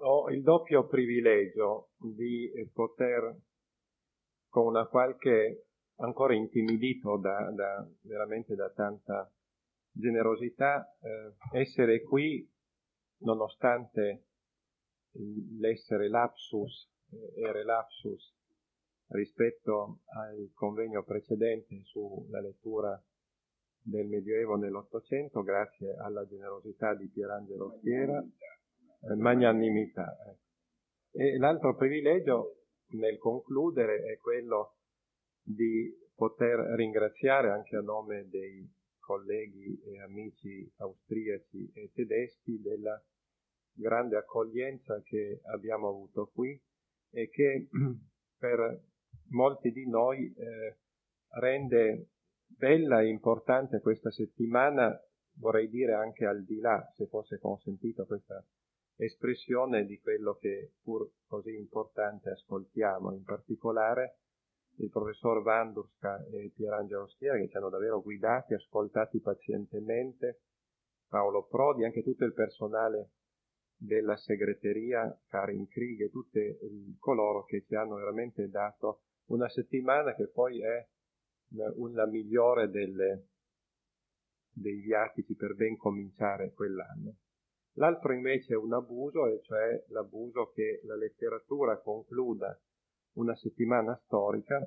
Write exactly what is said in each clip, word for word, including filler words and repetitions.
ho il doppio privilegio di poter, con una qualche, ancora intimidito da, da veramente da tanta generosità, eh, essere qui nonostante l'essere lapsus e relapsus rispetto al convegno precedente sulla lettura del Medioevo nell'Ottocento, grazie alla generosità di Pierangelo Schiera, eh, magnanimità. Eh. E l'altro privilegio nel concludere è quello di poter ringraziare anche a nome dei colleghi e amici austriaci e tedeschi della grande accoglienza che abbiamo avuto qui e che per molti di noi eh, rende bella e importante questa settimana, vorrei dire anche al di là, se fosse consentito questa espressione, di quello che pur così importante ascoltiamo, in particolare il professor Vandurska e Pierangelo Schiera, che ci hanno davvero guidati, ascoltati pazientemente, Paolo Prodi, anche tutto il personale della segreteria, Karin Krieg e tutti coloro che ci hanno veramente dato una settimana che poi è la migliore delle, dei viatici per ben cominciare quell'anno. L'altro invece è un abuso, e cioè l'abuso che la letteratura concluda una settimana storica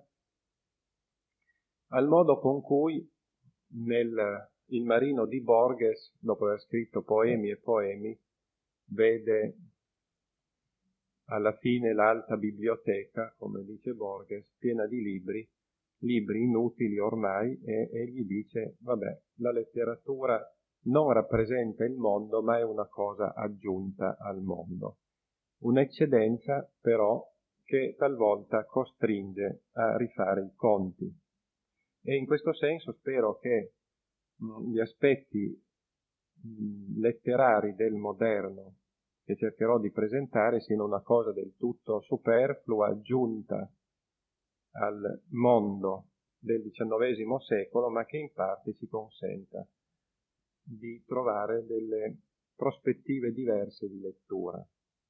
al modo con cui nel Il Marino di Borges, dopo aver scritto poemi e poemi, vede alla fine l'alta biblioteca, come dice Borges, piena di libri, libri inutili ormai, e egli dice, vabbè, la letteratura non rappresenta il mondo, ma è una cosa aggiunta al mondo. Un'eccedenza, però, che talvolta costringe a rifare i conti. E in questo senso spero che mh, gli aspetti mh, letterari del moderno che cercherò di presentare siano una cosa del tutto superflua, aggiunta al mondo del diciannovesimo secolo, ma che in parte ci consenta di trovare delle prospettive diverse di lettura.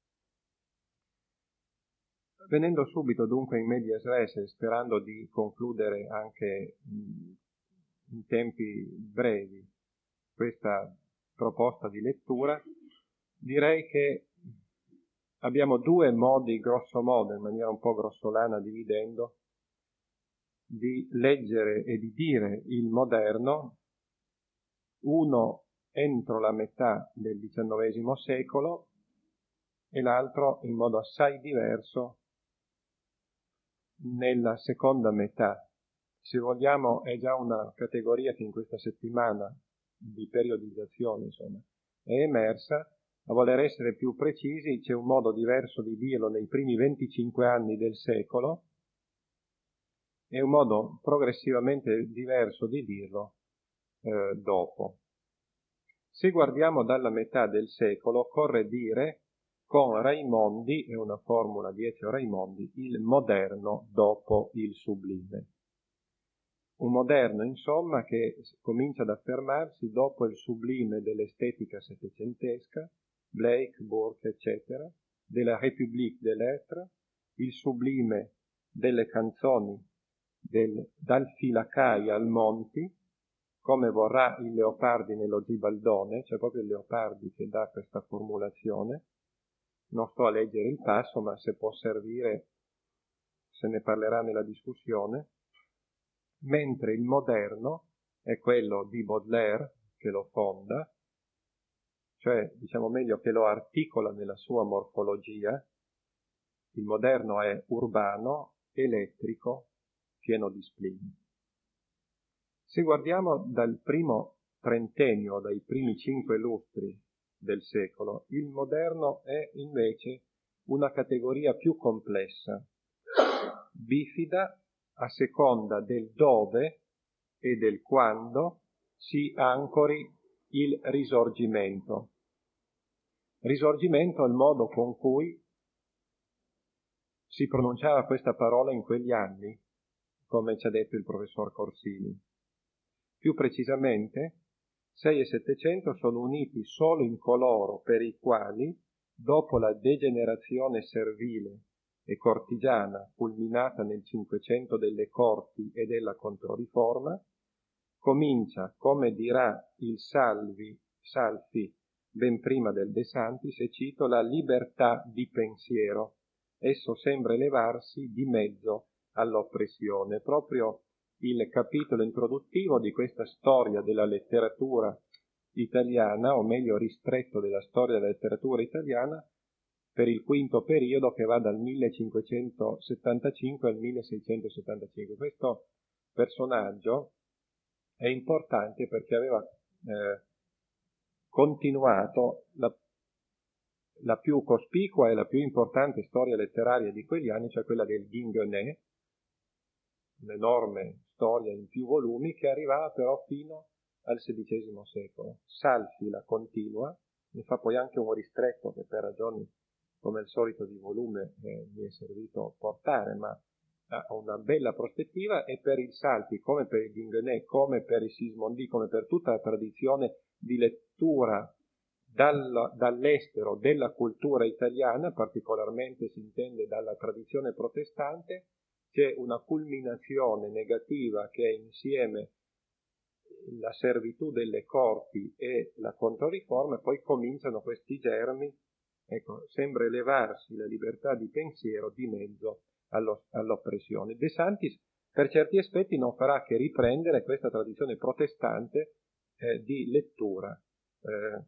Venendo subito dunque in medias res, sperando di concludere anche in tempi brevi questa proposta di lettura, direi che abbiamo due modi, grosso modo, in maniera un po' grossolana, dividendo, di leggere e di dire il moderno, uno entro la metà del diciannovesimo secolo e l'altro in modo assai diverso nella seconda metà. Se vogliamo, è già una categoria che in questa settimana di periodizzazione, insomma, è emersa. A voler essere più precisi, c'è un modo diverso di dirlo nei primi venticinque anni del secolo e un modo progressivamente diverso di dirlo eh, dopo. Se guardiamo dalla metà del secolo, occorre dire con Raimondi, è una formula di Ezio Raimondi, il moderno dopo il sublime. Un moderno, insomma, che comincia ad affermarsi dopo il sublime dell'estetica settecentesca, Blake, Burke, eccetera, della République des Lettres, il sublime delle canzoni del, dal Filacai al Monti, come vorrà il Leopardi nello Zibaldone, cioè proprio il Leopardi che dà questa formulazione. Non sto a leggere il passo, ma se può servire, se ne parlerà nella discussione. Mentre il moderno è quello di Baudelaire, che lo fonda, cioè, diciamo meglio, che lo articola nella sua morfologia. Il moderno è urbano, elettrico, pieno di spleen. Se guardiamo dal primo trentennio, dai primi cinque lustri del secolo, il moderno è invece una categoria più complessa, bifida a seconda del dove e del quando si ancori il risorgimento. Risorgimento è il modo con cui si pronunciava questa parola in quegli anni, come ci ha detto il professor Corsini. Più precisamente, sei e settecento sono uniti solo in coloro per i quali dopo la degenerazione servile e cortigiana culminata nel Cinquecento delle Corti e della Controriforma, comincia, come dirà il Salvi, Salfi ben prima del De Santis, e cito, la libertà di pensiero. Esso sembra elevarsi di mezzo all'oppressione. Proprio il capitolo introduttivo di questa storia della letteratura italiana, o meglio ristretto della storia della letteratura italiana, per il quinto periodo che va dal millecinquecentosettantacinque al milleseicentosettantacinque. Questo personaggio è importante perché aveva eh, continuato la, la più cospicua e la più importante storia letteraria di quegli anni, cioè quella del Ginguené, un'enorme storia in più volumi che arrivava però fino al sedicesimo secolo. Salfi la continua, ne fa poi anche un ristretto che per ragioni come al solito di volume eh, mi è servito portare, ma ha una bella prospettiva, e per il Salfi, come per il Ginguené, come per il Sismondi, come per tutta la tradizione di lettura dal, dall'estero della cultura italiana, particolarmente si intende dalla tradizione protestante, c'è una culminazione negativa che è insieme la servitù delle corti e la Controriforma, e poi cominciano questi germi. Ecco, sembra elevarsi la libertà di pensiero di mezzo allo, all'oppressione. De Santis per certi aspetti non farà che riprendere questa tradizione protestante eh, di lettura. Eh,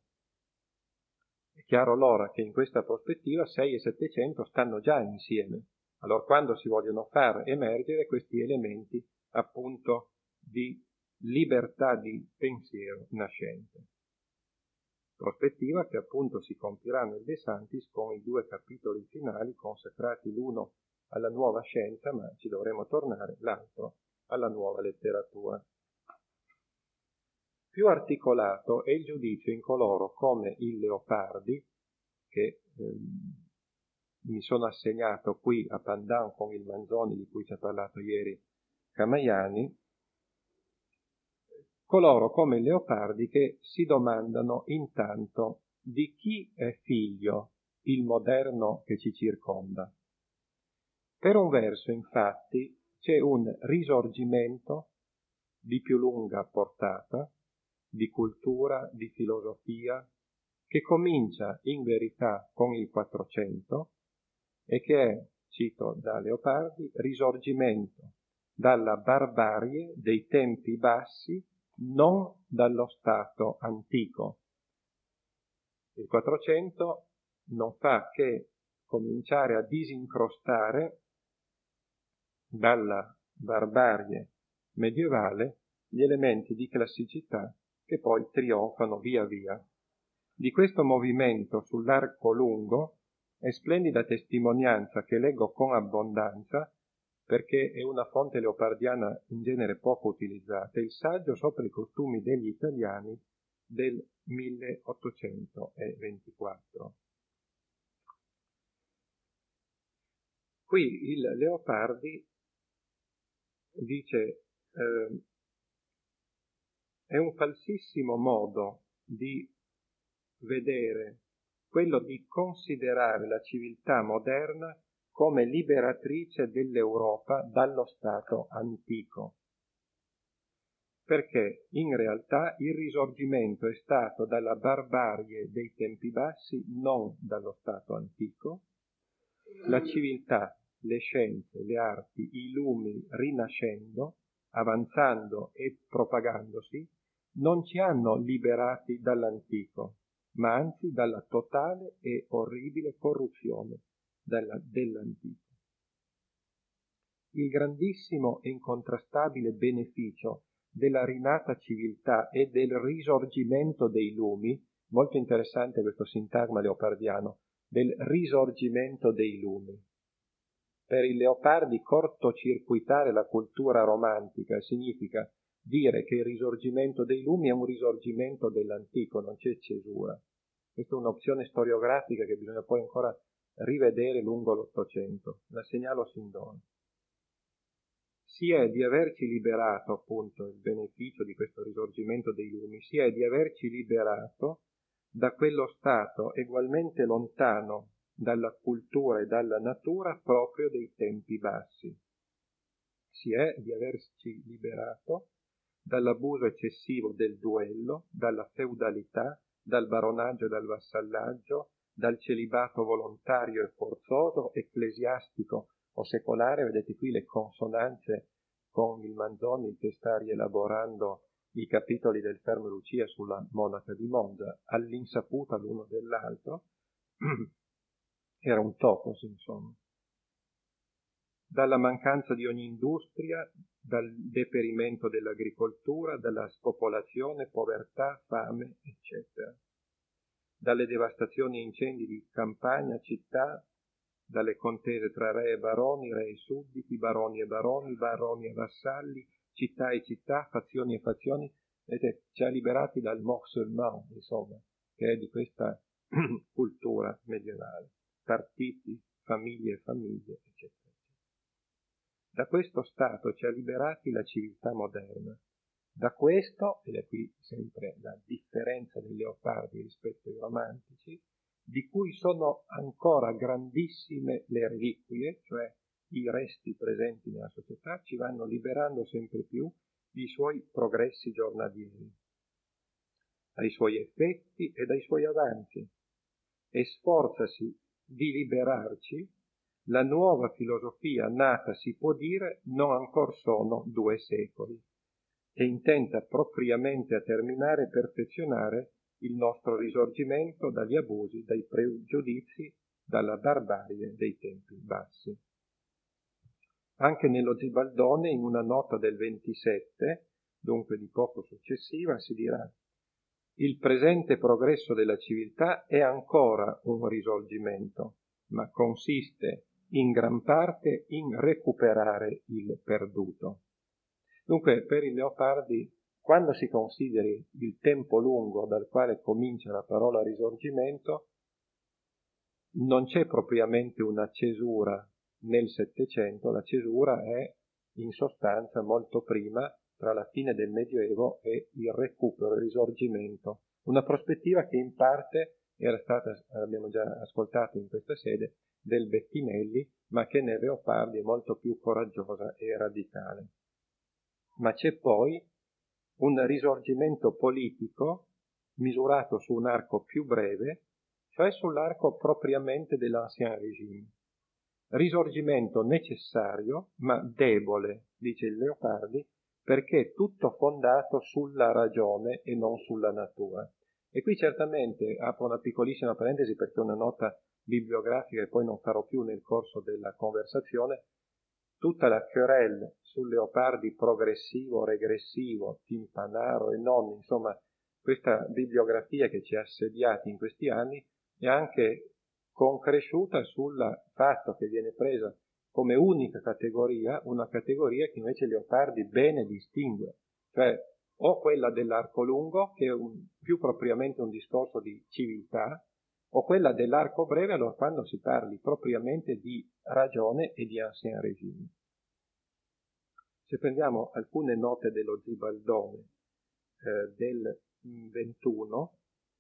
è chiaro allora che in questa prospettiva sei e settecento stanno già insieme. Allora quando si vogliono far emergere questi elementi appunto di libertà di pensiero nascente. Prospettiva che appunto si compirà nel De Santis con i due capitoli finali consacrati l'uno alla nuova scienza, ma ci dovremo tornare, l'altro alla nuova letteratura. Più articolato è il giudizio in coloro come il Leopardi, che ehm, mi sono assegnato qui a pandan con il Manzoni di cui ci ha parlato ieri Camaiani, coloro come il Leopardi che si domandano intanto di chi è figlio il moderno che ci circonda. Per un verso, infatti, c'è un risorgimento di più lunga portata, di cultura, di filosofia, che comincia in verità con il Quattrocento e che è, cito da Leopardi, risorgimento dalla barbarie dei tempi bassi, non dallo stato antico. Il Quattrocento non fa che cominciare a disincrostare dalla barbarie medievale gli elementi di classicità che poi trionfano via via. Di questo movimento sull'arco lungo è splendida testimonianza che leggo con abbondanza, perché è una fonte leopardiana in genere poco utilizzata, il saggio sopra i costumi degli italiani del milleottocentoventiquattro. Qui il Leopardi dice eh, è un falsissimo modo di vedere quello di considerare la civiltà moderna come liberatrice dell'Europa dallo stato antico, perché in realtà il risorgimento è stato dalla barbarie dei tempi bassi, non dallo stato antico. La civiltà, le scienze, le arti, i lumi rinascendo, avanzando e propagandosi, non ci hanno liberati dall'antico, ma anzi dalla totale e orribile corruzione della, dell'antico. Il grandissimo e incontrastabile beneficio della rinata civiltà e del risorgimento dei lumi, molto interessante questo sintagma leopardiano, del risorgimento dei lumi. Per il Leopardi cortocircuitare la cultura romantica significa dire che il risorgimento dei lumi è un risorgimento dell'antico, non c'è cesura. Questa è un'opzione storiografica che bisogna poi ancora rivedere lungo l'Ottocento. La segnalo sin d'ora. Sia di averci liberato, appunto, il beneficio di questo risorgimento dei lumi, sia di averci liberato da quello stato egualmente lontano dalla cultura e dalla natura proprio dei tempi bassi. Si è di averci liberato dall'abuso eccessivo del duello, dalla feudalità, dal baronaggio e dal vassallaggio, dal celibato volontario e forzoso, ecclesiastico o secolare. Vedete qui le consonanze con il Manzoni che sta rielaborando i capitoli del Fermo Lucia sulla monaca di Monza, all'insaputa l'uno dell'altro. Era un topos, insomma. Dalla mancanza di ogni industria, dal deperimento dell'agricoltura, dalla spopolazione, povertà, fame, eccetera. Dalle devastazioni e incendi di campagna, città, dalle contese tra re e baroni, re e sudditi, baroni e baroni, baroni e vassalli, città e città, fazioni e fazioni. Vedete, ci ha liberati dal morcellement, insomma, che è di questa cultura medievale. Partiti, famiglie e famiglie, eccetera. Da questo stato ci ha liberati la civiltà moderna. Da questo, ed è qui sempre la differenza dei Leopardi rispetto ai romantici, di cui sono ancora grandissime le reliquie, cioè i resti presenti nella società, ci vanno liberando sempre più i suoi progressi giornalieri, dai suoi effetti e dai suoi avanzi, e sforzasi di liberarci. La nuova filosofia nata, si può dire, non ancor sono due secoli, e intenta propriamente a terminare e perfezionare il nostro risorgimento dagli abusi, dai pregiudizi, dalla barbarie dei tempi bassi. Anche nello Zibaldone, in una nota del ventisette, dunque di poco successiva, si dirà: il presente progresso della civiltà è ancora un risorgimento, ma consiste in gran parte in recuperare il perduto. Dunque, per i Leopardi, quando si consideri il tempo lungo dal quale comincia la parola risorgimento, non c'è propriamente una cesura nel Settecento, la cesura è in sostanza molto prima, tra la fine del Medioevo e il recupero, il risorgimento. Una prospettiva che in parte era stata, abbiamo già ascoltato in questa sede, del Bettinelli, ma che nei Leopardi è molto più coraggiosa e radicale. Ma c'è poi un risorgimento politico misurato su un arco più breve, cioè sull'arco propriamente dell'Ancien Régime. Risorgimento necessario, ma debole, dice il Leopardi, perché è tutto fondato sulla ragione e non sulla natura. E qui certamente apro una piccolissima parentesi perché è una nota bibliografica che poi non farò più nel corso della conversazione. Tutta la querelle sul Leopardi progressivo, regressivo, timpanaro e non, insomma, questa bibliografia che ci ha assediati in questi anni è anche concresciuta sul fatto che viene presa come unica categoria, una categoria che invece Leopardi bene distingue, cioè o quella dell'arco lungo, che è un, più propriamente un discorso di civiltà, o quella dell'arco breve, allora quando si parli propriamente di ragione e di ancien régime. Se prendiamo alcune note dello Zibaldone eh, del ventuno,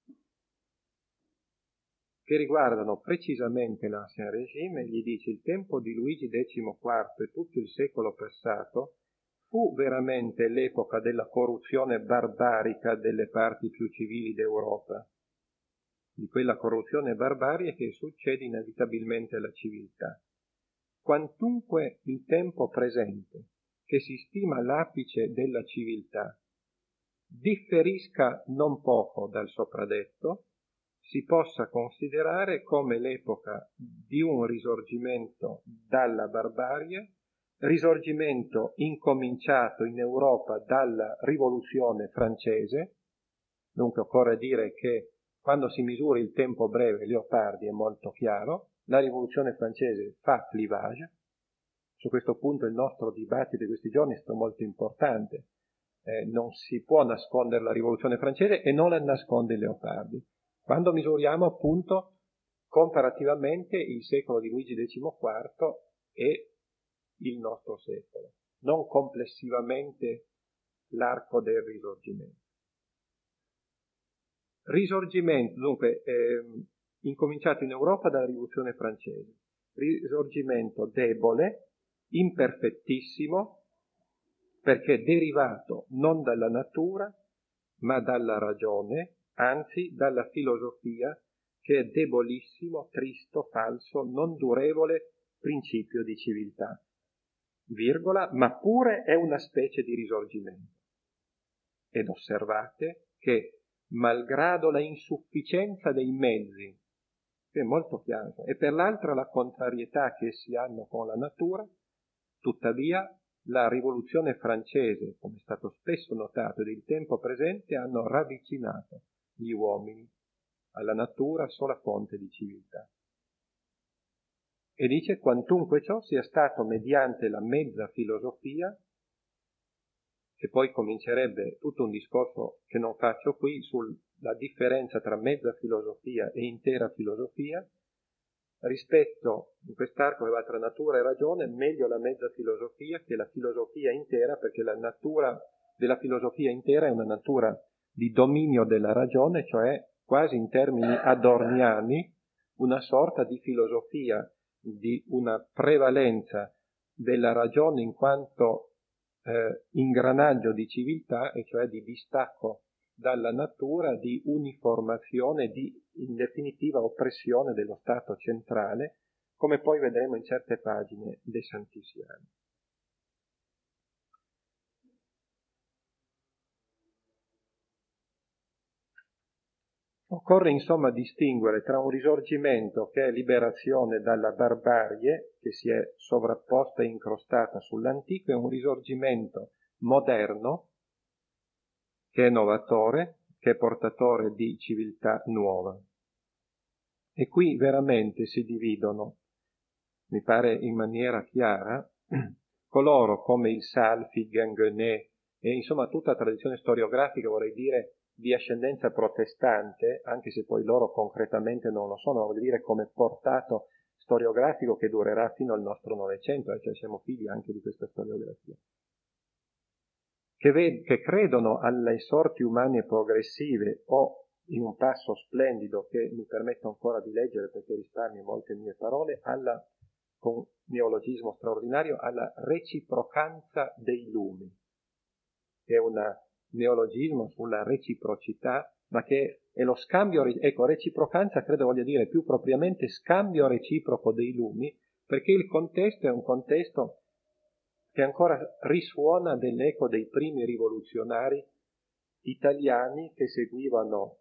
che riguardano precisamente l'ancien régime, gli dice: il tempo di Luigi quarto e tutto il secolo passato fu veramente l'epoca della corruzione barbarica delle parti più civili d'Europa, di quella corruzione e barbarie che succede inevitabilmente alla civiltà. Quantunque il tempo presente, che si stima l'apice della civiltà, differisca non poco dal sopradetto, si possa considerare come l'epoca di un risorgimento dalla barbarie, risorgimento incominciato in Europa dalla rivoluzione francese. Dunque occorre dire che quando si misura il tempo breve, Leopardi è molto chiaro, la rivoluzione francese fa clivage. Su questo punto il nostro dibattito di questi giorni è stato molto importante. Eh, non si può nascondere la rivoluzione francese e non la nasconde Leopardi. Quando misuriamo appunto comparativamente il secolo di Luigi quarto e il nostro secolo, non complessivamente l'arco del risorgimento. Risorgimento, dunque, eh, incominciato in Europa dalla Rivoluzione francese. Risorgimento debole, imperfettissimo, perché derivato non dalla natura, ma dalla ragione, anzi dalla filosofia, che è debolissimo, tristo, falso, non durevole principio di civiltà, virgola, ma pure è una specie di risorgimento. Ed osservate che, malgrado la insufficienza dei mezzi, che è molto chiaro, e per l'altra la contrarietà che essi hanno con la natura, tuttavia la rivoluzione francese, come è stato spesso notato, ed il tempo presente hanno ravvicinato gli uomini alla natura, sola fonte di civiltà. E dice quantunque ciò sia stato mediante la mezza filosofia, che poi comincerebbe tutto un discorso che non faccio qui sulla differenza tra mezza filosofia e intera filosofia, rispetto in quest'arco che va tra natura e ragione, meglio la mezza filosofia che la filosofia intera, perché la natura della filosofia intera è una natura di dominio della ragione, cioè quasi in termini adorniani, una sorta di filosofia di una prevalenza della ragione in quanto eh, ingranaggio di civiltà, e cioè di distacco dalla natura, di uniformazione, di in definitiva oppressione dello Stato centrale, come poi vedremo in certe pagine dei Santi Siani. Occorre insomma distinguere tra un risorgimento che è liberazione dalla barbarie, che si è sovrapposta e incrostata sull'antico, e un risorgimento moderno, che è novatore, che è portatore di civiltà nuova. E qui veramente si dividono, mi pare in maniera chiara, coloro come il Salfi, Ginguené e insomma tutta la tradizione storiografica, vorrei dire, di ascendenza protestante, anche se poi loro concretamente non lo sono, vuol dire come portato storiografico che durerà fino al nostro Novecento, e cioè siamo figli anche di questa storiografia, che, ved- che credono alle sorti umane progressive, o in un passo splendido che mi permetto ancora di leggere perché risparmio molte mie parole, alla, con neologismo straordinario, alla reciprocanza dei lumi, che è un neologismo sulla reciprocità, ma che è lo scambio, ecco, reciprocanza credo voglia dire più propriamente scambio reciproco dei lumi, perché il contesto è un contesto che ancora risuona dell'eco dei primi rivoluzionari italiani che seguivano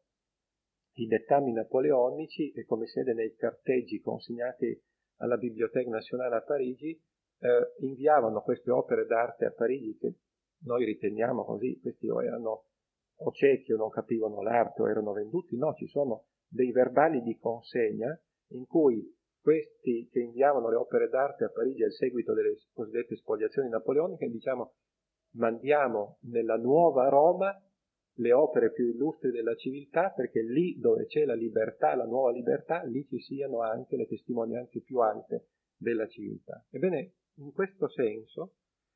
i dettami napoleonici e, come si vede nei carteggi consegnati alla Bibliothèque Nationale a Parigi, eh, inviavano queste opere d'arte a Parigi che noi riteniamo così, questi o erano o ciechi o non capivano l'arte o erano venduti. No, ci sono dei verbali di consegna in cui questi che inviavano le opere d'arte a Parigi al seguito delle cosiddette spoliazioni napoleoniche, diciamo, mandiamo nella nuova Roma le opere più illustri della civiltà, perché lì dove c'è la libertà, la nuova libertà, lì ci siano anche le testimonianze più alte della civiltà. Ebbene, in questo senso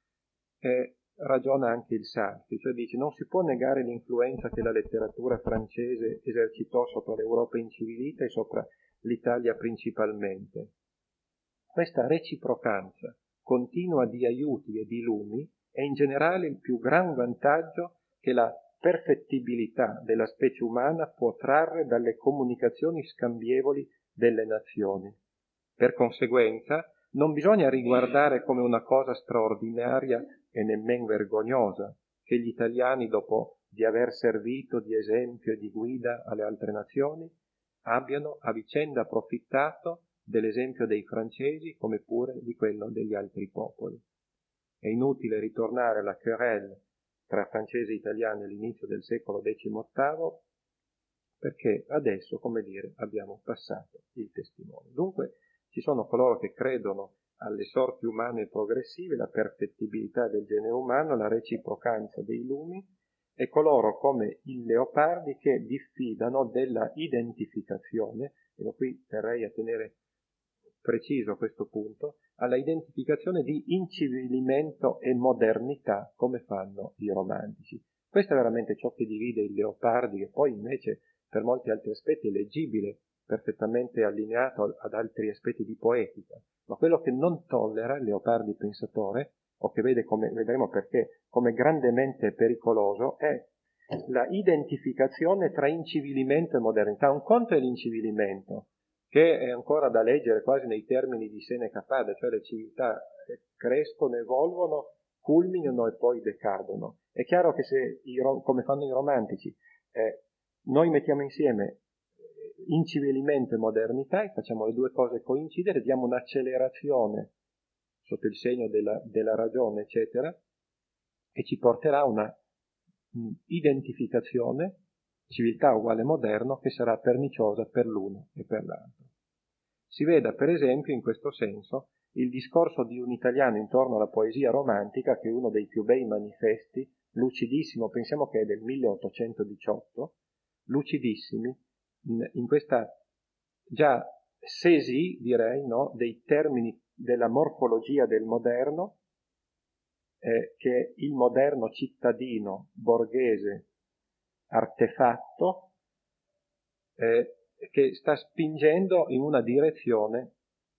eh, ragiona anche il Sarti, cioè dice non si può negare l'influenza che la letteratura francese esercitò sopra l'Europa incivilita e sopra l'Italia principalmente. Questa reciprocanza continua di aiuti e di lumi è in generale il più gran vantaggio che la perfettibilità della specie umana può trarre dalle comunicazioni scambievoli delle nazioni. Per conseguenza, non bisogna riguardare come una cosa straordinaria e nemmeno vergognosa che gli italiani, dopo di aver servito di esempio e di guida alle altre nazioni, abbiano a vicenda approfittato dell'esempio dei francesi come pure di quello degli altri popoli. È inutile ritornare alla querelle tra francesi e italiani all'inizio del secolo diciottavo, perché adesso, come dire, abbiamo passato il testimone. Dunque ci sono coloro che credono alle sorti umane progressive, la perfettibilità del genere umano, la reciprocanza dei lumi, e coloro come il Leopardi che diffidano della identificazione, e qui terrei a tenere preciso questo punto, alla identificazione di incivilimento e modernità come fanno i romantici. Questo è veramente ciò che divide il Leopardi, che poi invece per molti altri aspetti leggibile, perfettamente allineato ad altri aspetti di poetica, ma quello che non tollera Leopardi pensatore, o che vede, come vedremo perché, come grandemente pericoloso, è la identificazione tra incivilimento e modernità. Un conto è l'incivilimento, che è ancora da leggere quasi nei termini di Seneca Fada, cioè le civiltà crescono, evolvono, culminano e poi decadono. È chiaro che se, i, come fanno i romantici, eh, noi mettiamo insieme incivilimento e modernità e facciamo le due cose coincidere, diamo un'accelerazione sotto il segno della, della ragione, eccetera, che ci porterà a una mh, identificazione, civiltà uguale moderno, che sarà perniciosa per l'uno e per l'altro. Si veda, per esempio, in questo senso, il discorso di un italiano intorno alla poesia romantica, che è uno dei più bei manifesti, lucidissimo, pensiamo che è del milleottocentodiciotto, lucidissimi, in, in questa già sesi, direi, no, dei termini della morfologia del moderno, eh, che è il moderno cittadino, borghese, artefatto, eh, che sta spingendo in una direzione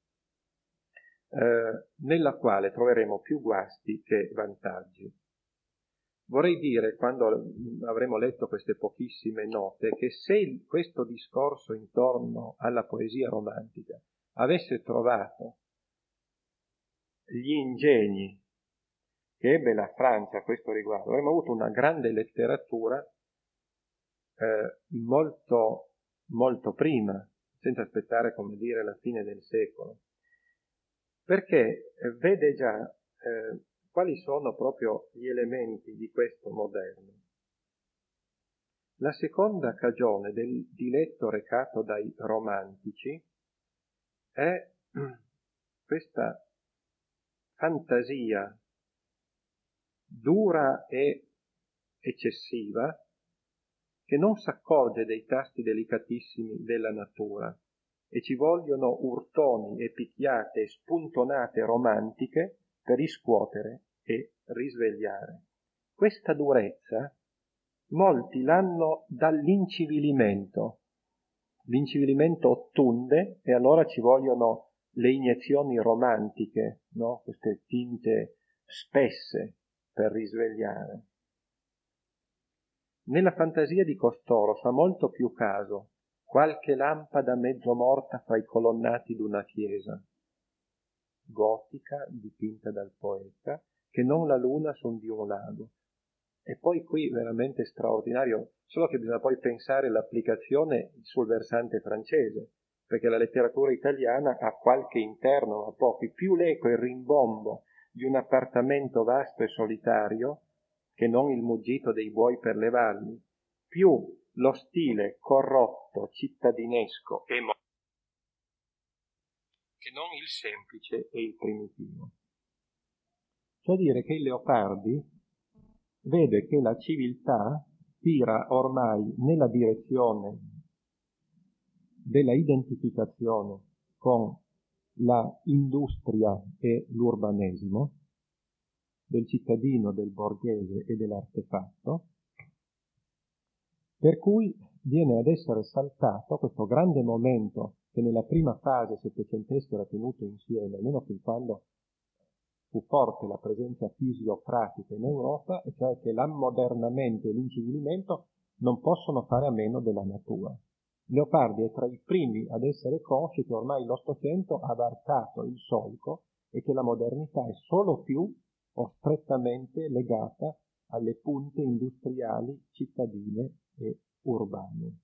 eh, nella quale troveremo più guasti che vantaggi. Vorrei dire, quando avremo letto queste pochissime note, che se il, questo discorso intorno alla poesia romantica avesse trovato gli ingegni che ebbe la Francia a questo riguardo, avremmo avuto una grande letteratura eh, molto, molto prima, senza aspettare, come dire, la fine del secolo. Perché eh, vede già eh, quali sono proprio gli elementi di questo moderno. La seconda cagione del diletto recato dai romantici è questa fantasia dura e eccessiva che non s'accorge dei tasti delicatissimi della natura e ci vogliono urtoni e picchiate e spuntonate romantiche per riscuotere e risvegliare. Questa durezza molti l'hanno dall'incivilimento. L'incivilimento ottunde e allora ci vogliono le iniezioni romantiche, no? Queste tinte spesse per risvegliare. Nella fantasia di costoro fa molto più caso qualche lampada mezzo morta fra i colonnati d'una chiesa gotica dipinta dal poeta, che non la luna son di un lago. E poi qui veramente straordinario, solo che bisogna poi pensare l'applicazione sul versante francese, perché la letteratura italiana ha qualche interno, ma pochi. Più l'eco e il rimbombo di un appartamento vasto e solitario, che non il muggito dei buoi per le valli, più lo stile corrotto, cittadinesco e mo- che non il semplice e il primitivo. Cioè dire che il Leopardi vede che la civiltà tira ormai nella direzione della identificazione con la industria e l'urbanesimo, del cittadino, del borghese e dell'artefatto, per cui viene ad essere saltato questo grande momento che nella prima fase settecentesca era tenuto insieme, almeno fin quando fu forte la presenza fisiocratica in Europa, e cioè che l'ammodernamento e l'incivilimento non possono fare a meno della natura. Leopardi è tra i primi ad essere consci che ormai l'Ottocento ha varcato il solco e che la modernità è solo più o strettamente legata alle punte industriali, cittadine e urbane.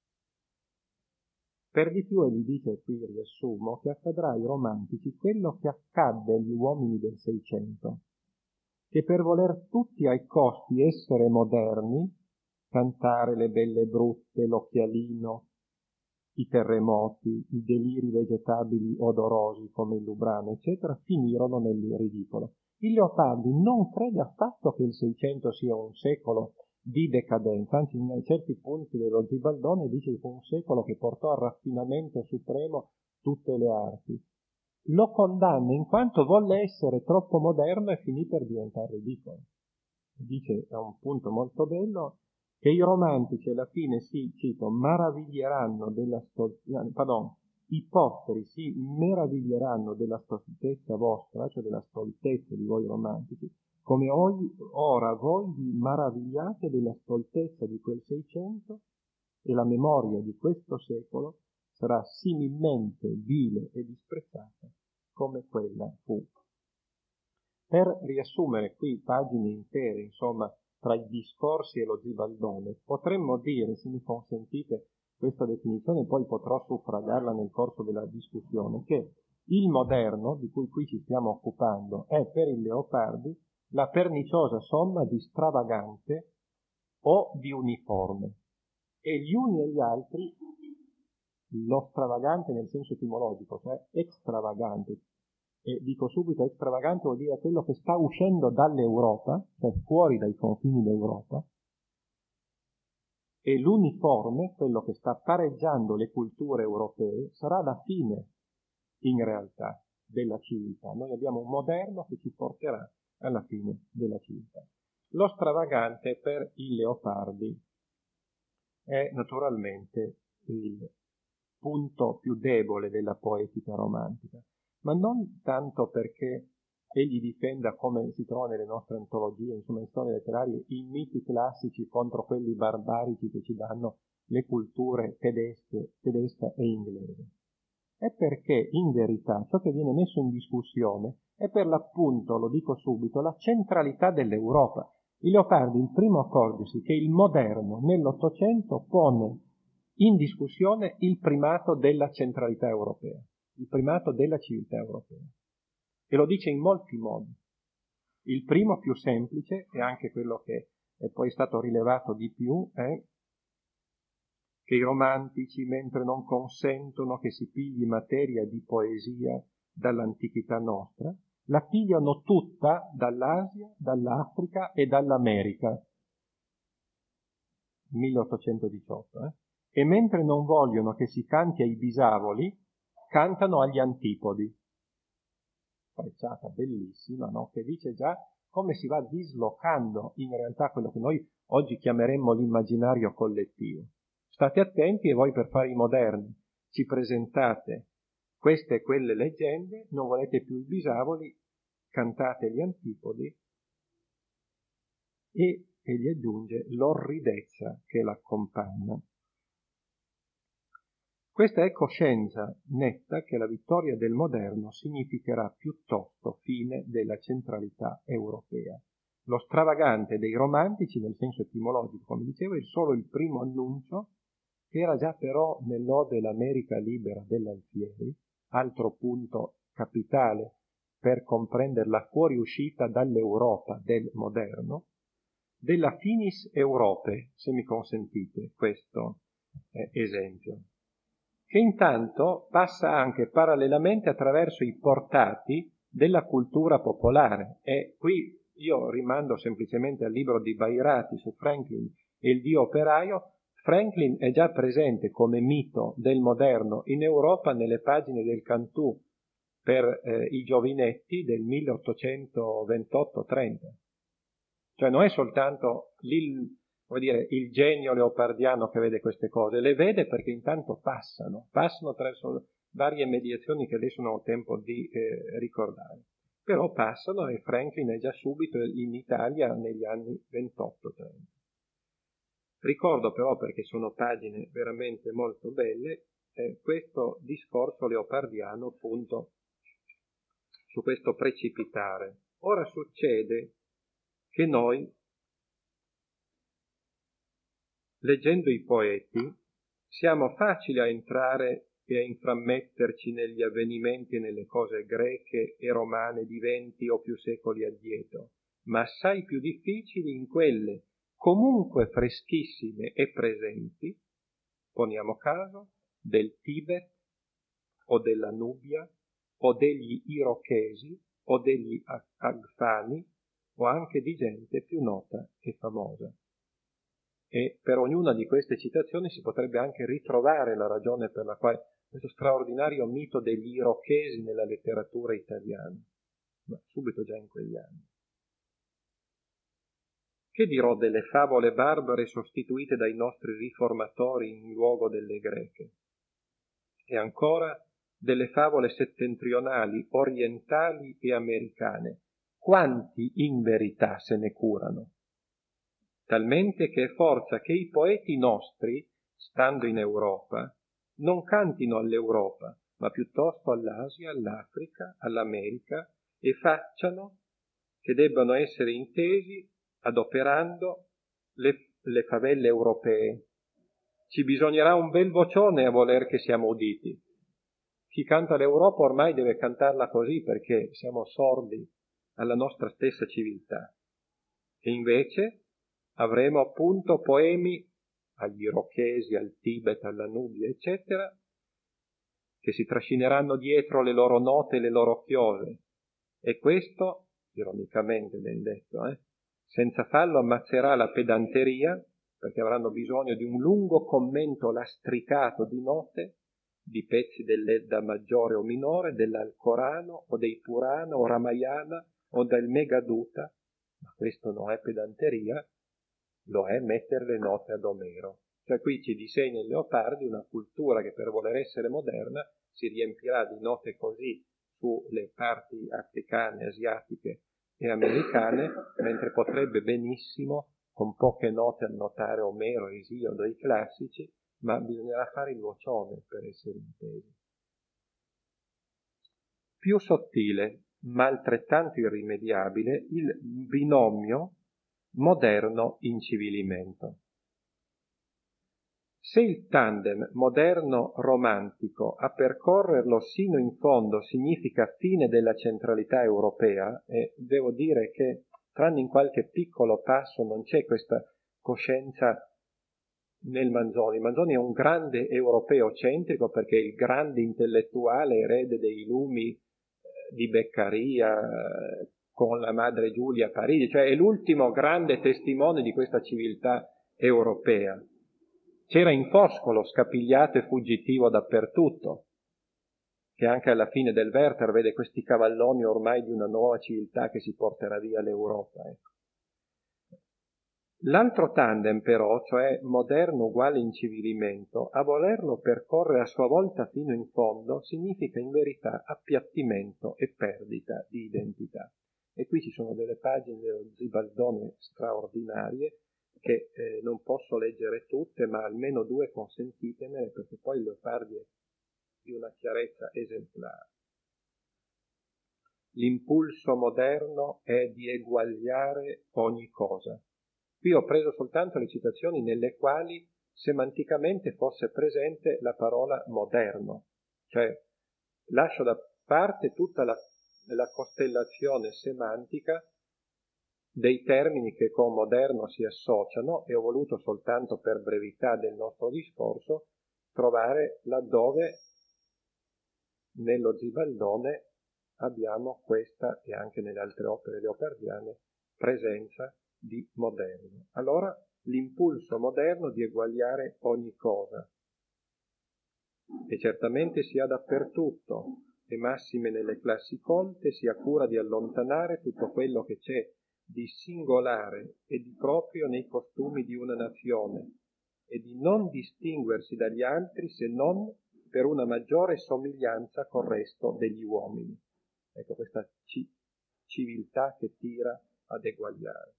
Per di più egli dice, qui riassumo, che accadrà ai romantici quello che accadde agli uomini del Seicento, che per voler tutti ai costi essere moderni, cantare le belle brutte, l'occhialino, i terremoti, i deliri vegetabili odorosi come il Lubrano, eccetera, finirono nel ridicolo. Il Leopardi non crede affatto che il Seicento sia un secolo di decadenza, anzi in certi punti dello Zibaldone dice che fu un secolo che portò al raffinamento supremo tutte le arti. Lo condanna in quanto volle essere troppo moderno e finì per diventare ridicolo. Dice, è un punto molto bello, che i romantici alla fine si, cito, maraviglieranno della stoltezza, pardon, i posteri si meraviglieranno della stoltezza vostra, cioè della stoltezza di voi romantici, come oggi, ora voi vi maravigliate della stoltezza di quel Seicento, e la memoria di questo secolo sarà similmente vile e disprezzata come quella fu. Per riassumere qui pagine intere, insomma, tra i discorsi e lo zibaldone, potremmo dire, se mi consentite questa definizione, poi potrò suffragarla nel corso della discussione, che il moderno, di cui qui ci stiamo occupando, è per il Leopardi la perniciosa somma di stravagante o di uniforme. E gli uni e gli altri, lo stravagante nel senso etimologico, cioè extravagante, e dico subito extravagante vuol dire quello che sta uscendo dall'Europa, cioè fuori dai confini d'Europa, e l'uniforme, quello che sta pareggiando le culture europee, sarà la fine, in realtà, della civiltà. Noi abbiamo un moderno che ci porterà alla fine della civiltà. Lo stravagante per i Leopardi è naturalmente il punto più debole della poetica romantica, ma non tanto perché egli difenda, come si trova nelle nostre antologie, insomma in storie letterarie, i miti classici contro quelli barbarici che ci danno le culture tedesche, tedesca e inglese. È perché, in verità, ciò che viene messo in discussione è per l'appunto, lo dico subito, la centralità dell'Europa. Il Leopardi, il primo accorgersi che il moderno nell'Ottocento pone in discussione il primato della centralità europea, il primato della civiltà europea. E lo dice in molti modi. Il primo, più semplice, e anche quello che è poi stato rilevato di più, è che i romantici, mentre non consentono che si pigli materia di poesia dall'antichità nostra, la pigliano tutta dall'Asia, dall'Africa e dall'America. milleottocentodiciotto, eh? E mentre non vogliono che si canti ai bisavoli, cantano agli antipodi. Frecciata bellissima, no? Che dice già come si va dislocando in realtà quello che noi oggi chiameremmo l'immaginario collettivo. State attenti, e voi per fare i moderni ci presentate queste e quelle leggende, non volete più i bisavoli, cantate gli antipodi, e egli aggiunge l'orridezza che l'accompagna. Questa è coscienza netta che la vittoria del moderno significherà piuttosto fine della centralità europea. Lo stravagante dei romantici, nel senso etimologico, come dicevo, è solo il primo annuncio, che era già però nell'Ode l'America libera dell'Alfieri, altro punto capitale per comprendere la fuoriuscita dall'Europa del moderno, della finis Europae, se mi consentite questo eh, esempio, che intanto passa anche parallelamente attraverso i portati della cultura popolare. E qui io rimando semplicemente al libro di Bairati su Franklin e il Dio operaio. Franklin è già presente come mito del moderno in Europa nelle pagine del Cantù per eh, i giovinetti del milleottocentoventotto trenta. Cioè non è soltanto il, come dire, il genio leopardiano che vede queste cose, le vede perché intanto passano, passano attraverso varie mediazioni che adesso non ho tempo di eh, ricordare. Però passano, e Franklin è già subito in Italia negli anni ventotto trenta. Ricordo però, perché sono pagine veramente molto belle, eh, questo discorso leopardiano appunto su questo precipitare. Ora succede che noi, leggendo i poeti, siamo facili a entrare e a inframmetterci negli avvenimenti e nelle cose greche e romane di venti o più secoli addietro, ma assai più difficili in quelle comunque freschissime e presenti, poniamo caso, del Tibet o della Nubia o degli Irochesi o degli Agfani o anche di gente più nota e famosa. E per ognuna di queste citazioni si potrebbe anche ritrovare la ragione per la quale questo straordinario mito degli Irochesi nella letteratura italiana, ma subito già in quegli anni. Che dirò delle favole barbare sostituite dai nostri riformatori in luogo delle greche? E ancora delle favole settentrionali, orientali e americane. Quanti in verità se ne curano? Talmente che è forza che i poeti nostri, stando in Europa, non cantino all'Europa, ma piuttosto all'Asia, all'Africa, all'America, e facciano che debbano essere intesi adoperando le, le favelle europee. Ci bisognerà un bel vocione a voler che siamo uditi. Chi canta l'Europa ormai deve cantarla così perché siamo sordi alla nostra stessa civiltà. E invece avremo appunto poemi agli Irochesi, al Tibet, alla Nubia, eccetera, che si trascineranno dietro le loro note e le loro chiose. E questo, ironicamente ben detto, eh, senza fallo ammazzerà la pedanteria, perché avranno bisogno di un lungo commento lastricato di note, di pezzi dell'Edda maggiore o minore, dell'Alcorano o dei Purana o Ramayana o del Megaduta, ma questo non è pedanteria, lo è mettere le note ad Omero. Cioè qui ci disegna il Leopardi una cultura che per voler essere moderna si riempirà di note così sulle parti africane, asiatiche e americane, mentre potrebbe benissimo con poche note annotare Omero, Esiodo, i classici, ma bisognerà fare il vocione per essere intesi. Più sottile, ma altrettanto irrimediabile, il binomio moderno-incivilimento. Se il tandem moderno-romantico a percorrerlo sino in fondo significa fine della centralità europea, e devo dire che tranne in qualche piccolo passo non c'è questa coscienza nel Manzoni. Manzoni è un grande europeo centrico perché è il grande intellettuale erede dei lumi eh, di Beccaria eh, con la madre Giulia a Parigi, cioè è l'ultimo grande testimone di questa civiltà europea. C'era in Foscolo, scapigliato e fuggitivo dappertutto, che anche alla fine del Werther vede questi cavalloni ormai di una nuova civiltà che si porterà via l'Europa. Ecco. L'altro tandem però, cioè moderno uguale incivilimento, a volerlo percorrere a sua volta fino in fondo, significa in verità appiattimento e perdita di identità. E qui ci sono delle pagine dello Zibaldone straordinarie, che eh, non posso leggere tutte, ma almeno due consentitemene, perché poi il Leopardi è di una chiarezza esemplare. L'impulso moderno è di eguagliare ogni cosa. Qui ho preso soltanto le citazioni nelle quali semanticamente fosse presente la parola moderno, cioè lascio da parte tutta la, la costellazione semantica dei termini che con moderno si associano, e ho voluto soltanto per brevità del nostro discorso trovare laddove nello Zibaldone abbiamo questa, e anche nelle altre opere leopardiane, presenza di moderno. Allora l'impulso moderno di eguagliare ogni cosa, e certamente si ha dappertutto, e massime nelle classi colte si ha cura di allontanare tutto quello che c'è di singolare e di proprio nei costumi di una nazione, e di non distinguersi dagli altri se non per una maggiore somiglianza col resto degli uomini. Ecco questa ci- civiltà che tira ad eguagliare.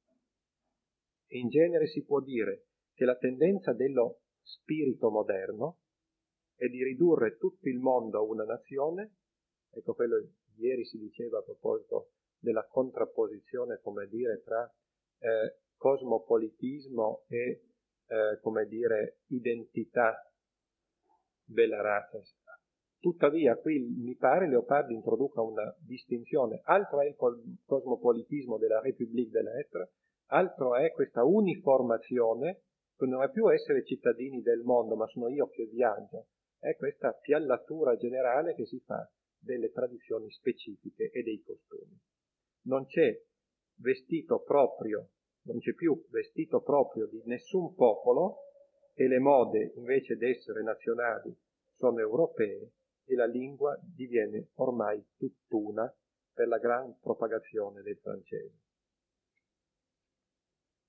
E in genere si può dire che la tendenza dello spirito moderno è di ridurre tutto il mondo a una nazione. Ecco quello ieri si diceva a proposito della contrapposizione, come dire, tra eh, cosmopolitismo e, eh, come dire, identità della razza. Tuttavia qui mi pare Leopardi introduca una distinzione. Altro è il cosmopolitismo della République des Lettres, altro è questa uniformazione, che non è più essere cittadini del mondo, ma sono io che viaggio. È questa piallatura generale che si fa delle tradizioni specifiche e dei costumi. Non c'è vestito proprio, non c'è più vestito proprio di nessun popolo, e le mode invece di essere nazionali sono europee, e la lingua diviene ormai tutt'una per la gran propagazione del francese.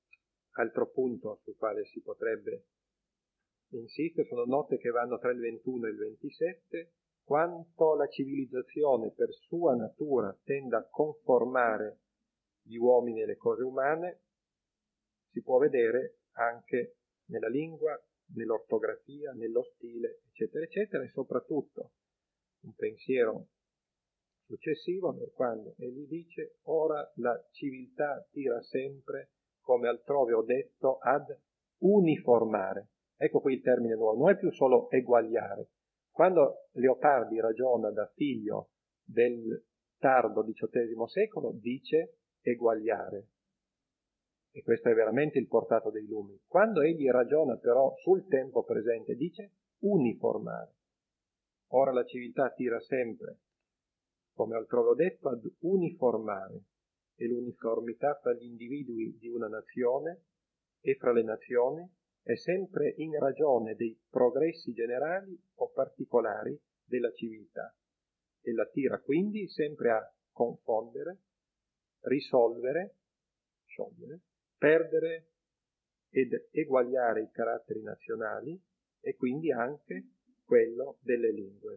Altro punto sul quale si potrebbe insistere sono note che vanno tra il ventuno e il ventisette, quanto la civilizzazione per sua natura tende a conformare gli uomini e le cose umane, si può vedere anche nella lingua, nell'ortografia, nello stile, eccetera, eccetera, e soprattutto un pensiero successivo quando egli dice: ora la civiltà tira sempre, come altrove ho detto, ad uniformare. Ecco qui il termine nuovo, non è più solo eguagliare. Quando Leopardi ragiona da figlio del tardo diciottesimo secolo, dice eguagliare. E questo è veramente il portato dei lumi. Quando egli ragiona però sul tempo presente, dice uniformare. Ora la civiltà tira sempre, come altrove ho detto, ad uniformare, e l'uniformità fra gli individui di una nazione e fra le nazioni è sempre in ragione dei progressi generali o particolari della civiltà, e la tira quindi sempre a confondere, risolvere, sciogliere, perdere ed eguagliare i caratteri nazionali e quindi anche quello delle lingue.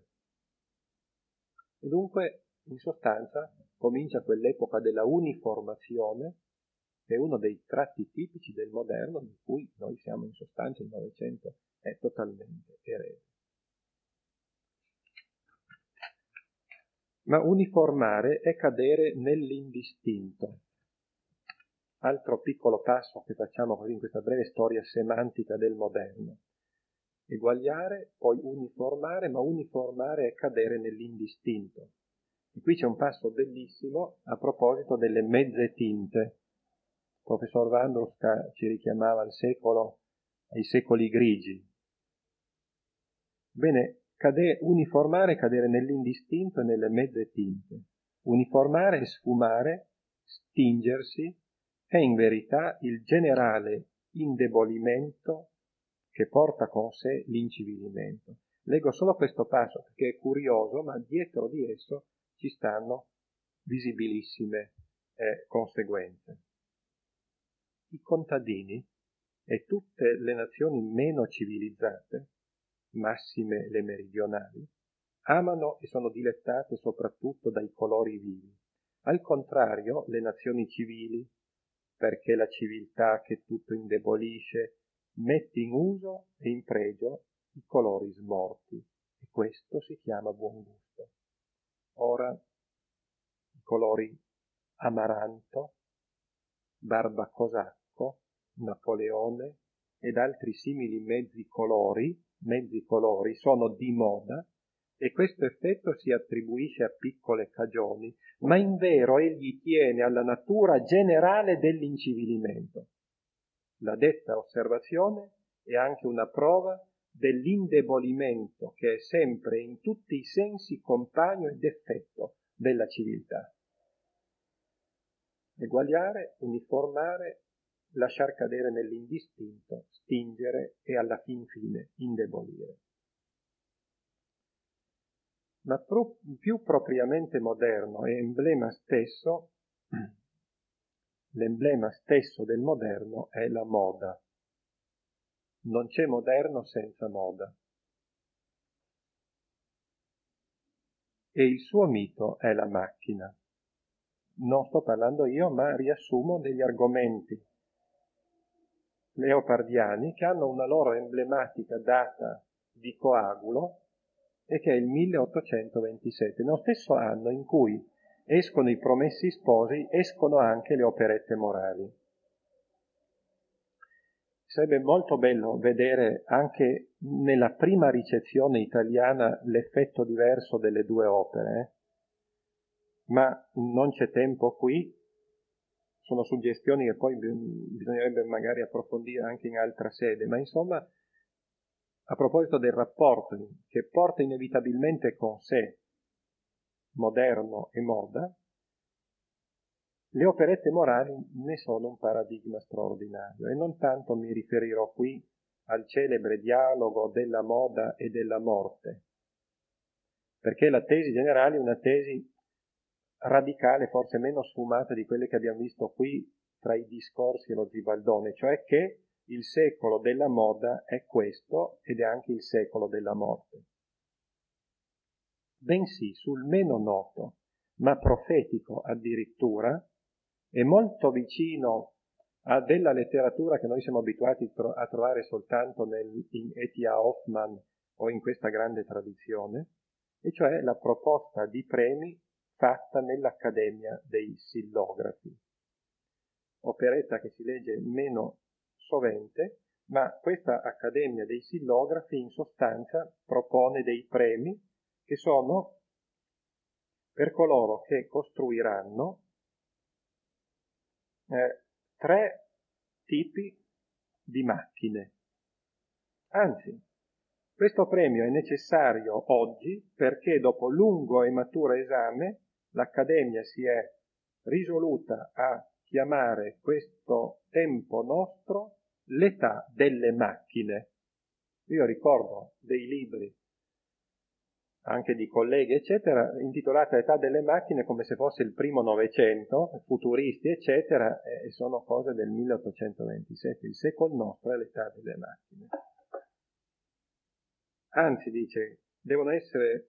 E dunque, in sostanza, comincia quell'epoca della uniformazione, che è uno dei tratti tipici del moderno, di cui noi siamo in sostanza, il Novecento è totalmente erede. Ma uniformare è cadere nell'indistinto. Altro piccolo passo che facciamo così in questa breve storia semantica del moderno. Eguagliare, poi uniformare, ma uniformare è cadere nell'indistinto. E qui c'è un passo bellissimo a proposito delle mezze tinte. Il professor Vandruska ci richiamava al secolo, ai secoli grigi. Bene, cade, uniformare è cadere nell'indistinto e nelle mezze tinte. Uniformare è sfumare, stingersi, è in verità il generale indebolimento che porta con sé l'incivilimento. Leggo solo questo passo perché è curioso, ma dietro di esso ci stanno visibilissime eh, conseguenze. I contadini e tutte le nazioni meno civilizzate, massime le meridionali, amano e sono dilettate soprattutto dai colori vivi. Al contrario, le nazioni civili, perché la civiltà che tutto indebolisce, mette in uso e in pregio i colori smorti, e questo si chiama buon gusto. Ora, i colori amaranto, barbacosacco, napoleone ed altri simili mezzi colori, mezzi colori sono di moda, e questo effetto si attribuisce a piccole cagioni, ma in vero egli tiene alla natura generale dell'incivilimento. La detta osservazione è anche una prova dell'indebolimento che è sempre in tutti i sensi compagno ed effetto della civiltà. Eguagliare, uniformare, lasciar cadere nell'indistinto, stingere e alla fin fine indebolire. Ma pro- più propriamente moderno e emblema stesso, l'emblema stesso del moderno è la moda. Non c'è moderno senza moda. E il suo mito è la macchina. Non sto parlando io, ma riassumo degli argomenti leopardiani che hanno una loro emblematica data di coagulo e che è il milleottocentoventisette. Nello stesso anno in cui escono i Promessi Sposi, escono anche le operette morali. Sarebbe molto bello vedere anche nella prima ricezione italiana l'effetto diverso delle due opere, eh? Ma non c'è tempo qui, sono suggestioni che poi bisognerebbe magari approfondire anche in altra sede, ma insomma, a proposito del rapporto che porta inevitabilmente con sé moderno e moda, le operette morali ne sono un paradigma straordinario, e non tanto mi riferirò qui al celebre dialogo della moda e della morte, perché la tesi generale è una tesi radicale, forse meno sfumata di quelle che abbiamo visto qui tra i discorsi e lo Zibaldone, cioè che il secolo della moda è questo ed è anche il secolo della morte. Bensì sul meno noto, ma profetico addirittura, e molto vicino a della letteratura che noi siamo abituati a trovare soltanto nel, in E T A Hoffmann o in questa grande tradizione, e cioè la proposta di premi fatta nell'Accademia dei Sillografi. Operetta che si legge meno sovente, ma questa Accademia dei Sillografi in sostanza propone dei premi che sono per coloro che costruiranno eh, tre tipi di macchine. Anzi, questo premio è necessario oggi perché dopo lungo e maturo esame l'Accademia si è risoluta a chiamare questo tempo nostro l'età delle macchine. Io ricordo dei libri anche di colleghi, eccetera, intitolata Età delle macchine come se fosse il primo Novecento, futuristi, eccetera, e sono cose del milleottocentoventisette. Il secolo nostro è l'età delle macchine. Anzi, dice, devono essere,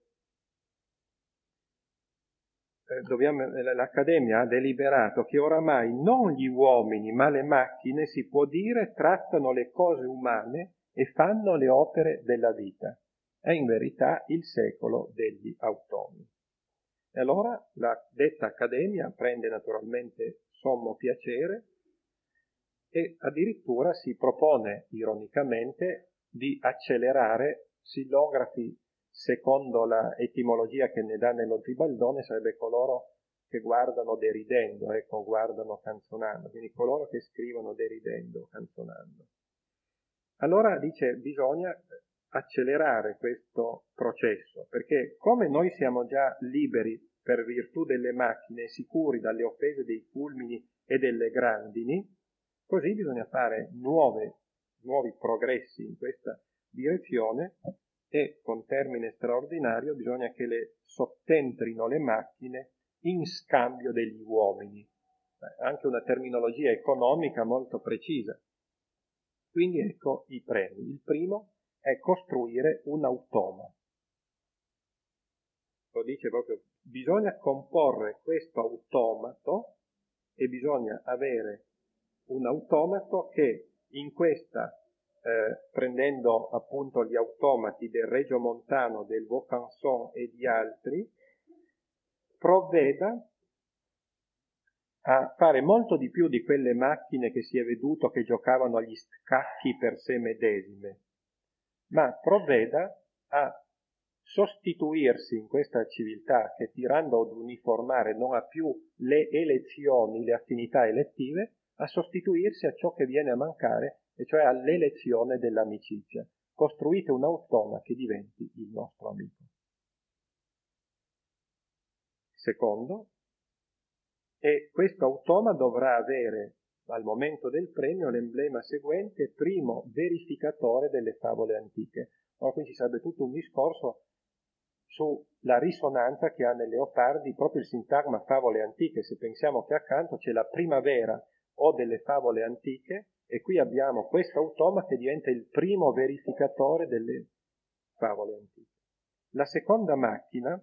eh, dobbiamo, l'Accademia ha deliberato che oramai non gli uomini, ma le macchine, si può dire, trattano le cose umane e fanno le opere della vita. È in verità il secolo degli automi. E allora la detta Accademia prende naturalmente sommo piacere e addirittura si propone ironicamente di accelerare sillografi, secondo la etimologia che ne dà nello Zibaldone, sarebbe coloro che guardano deridendo, ecco, guardano canzonando, quindi coloro che scrivono deridendo, canzonando. Allora dice, bisogna accelerare questo processo, perché come noi siamo già liberi per virtù delle macchine, sicuri dalle offese dei fulmini e delle grandini, così bisogna fare nuove, nuovi progressi in questa direzione e, con termine straordinario, bisogna che le sottentrino le macchine in scambio degli uomini. Anche una terminologia economica molto precisa. Quindi ecco i premi. Il primo è costruire un automa. Lo dice proprio, bisogna comporre questo automato e bisogna avere un automato che in questa, eh, prendendo appunto gli automati del Regiomontano, del Vaucanson e di altri, provveda a fare molto di più di quelle macchine che si è veduto che giocavano agli scacchi per sé medesime, ma provveda a sostituirsi in questa civiltà che, tirando ad uniformare, non ha più le elezioni, le affinità elettive, a sostituirsi a ciò che viene a mancare, e cioè all'elezione dell'amicizia. Costruite un automa che diventi il nostro amico. Secondo, e questo automa dovrà avere al momento del premio l'emblema seguente: primo verificatore delle favole antiche. Ora qui ci sarebbe tutto un discorso sulla risonanza che ha nel Leopardi proprio il sintagma favole antiche. Se pensiamo che accanto c'è la primavera o delle favole antiche, e qui abbiamo questo automa che diventa il primo verificatore delle favole antiche. La seconda macchina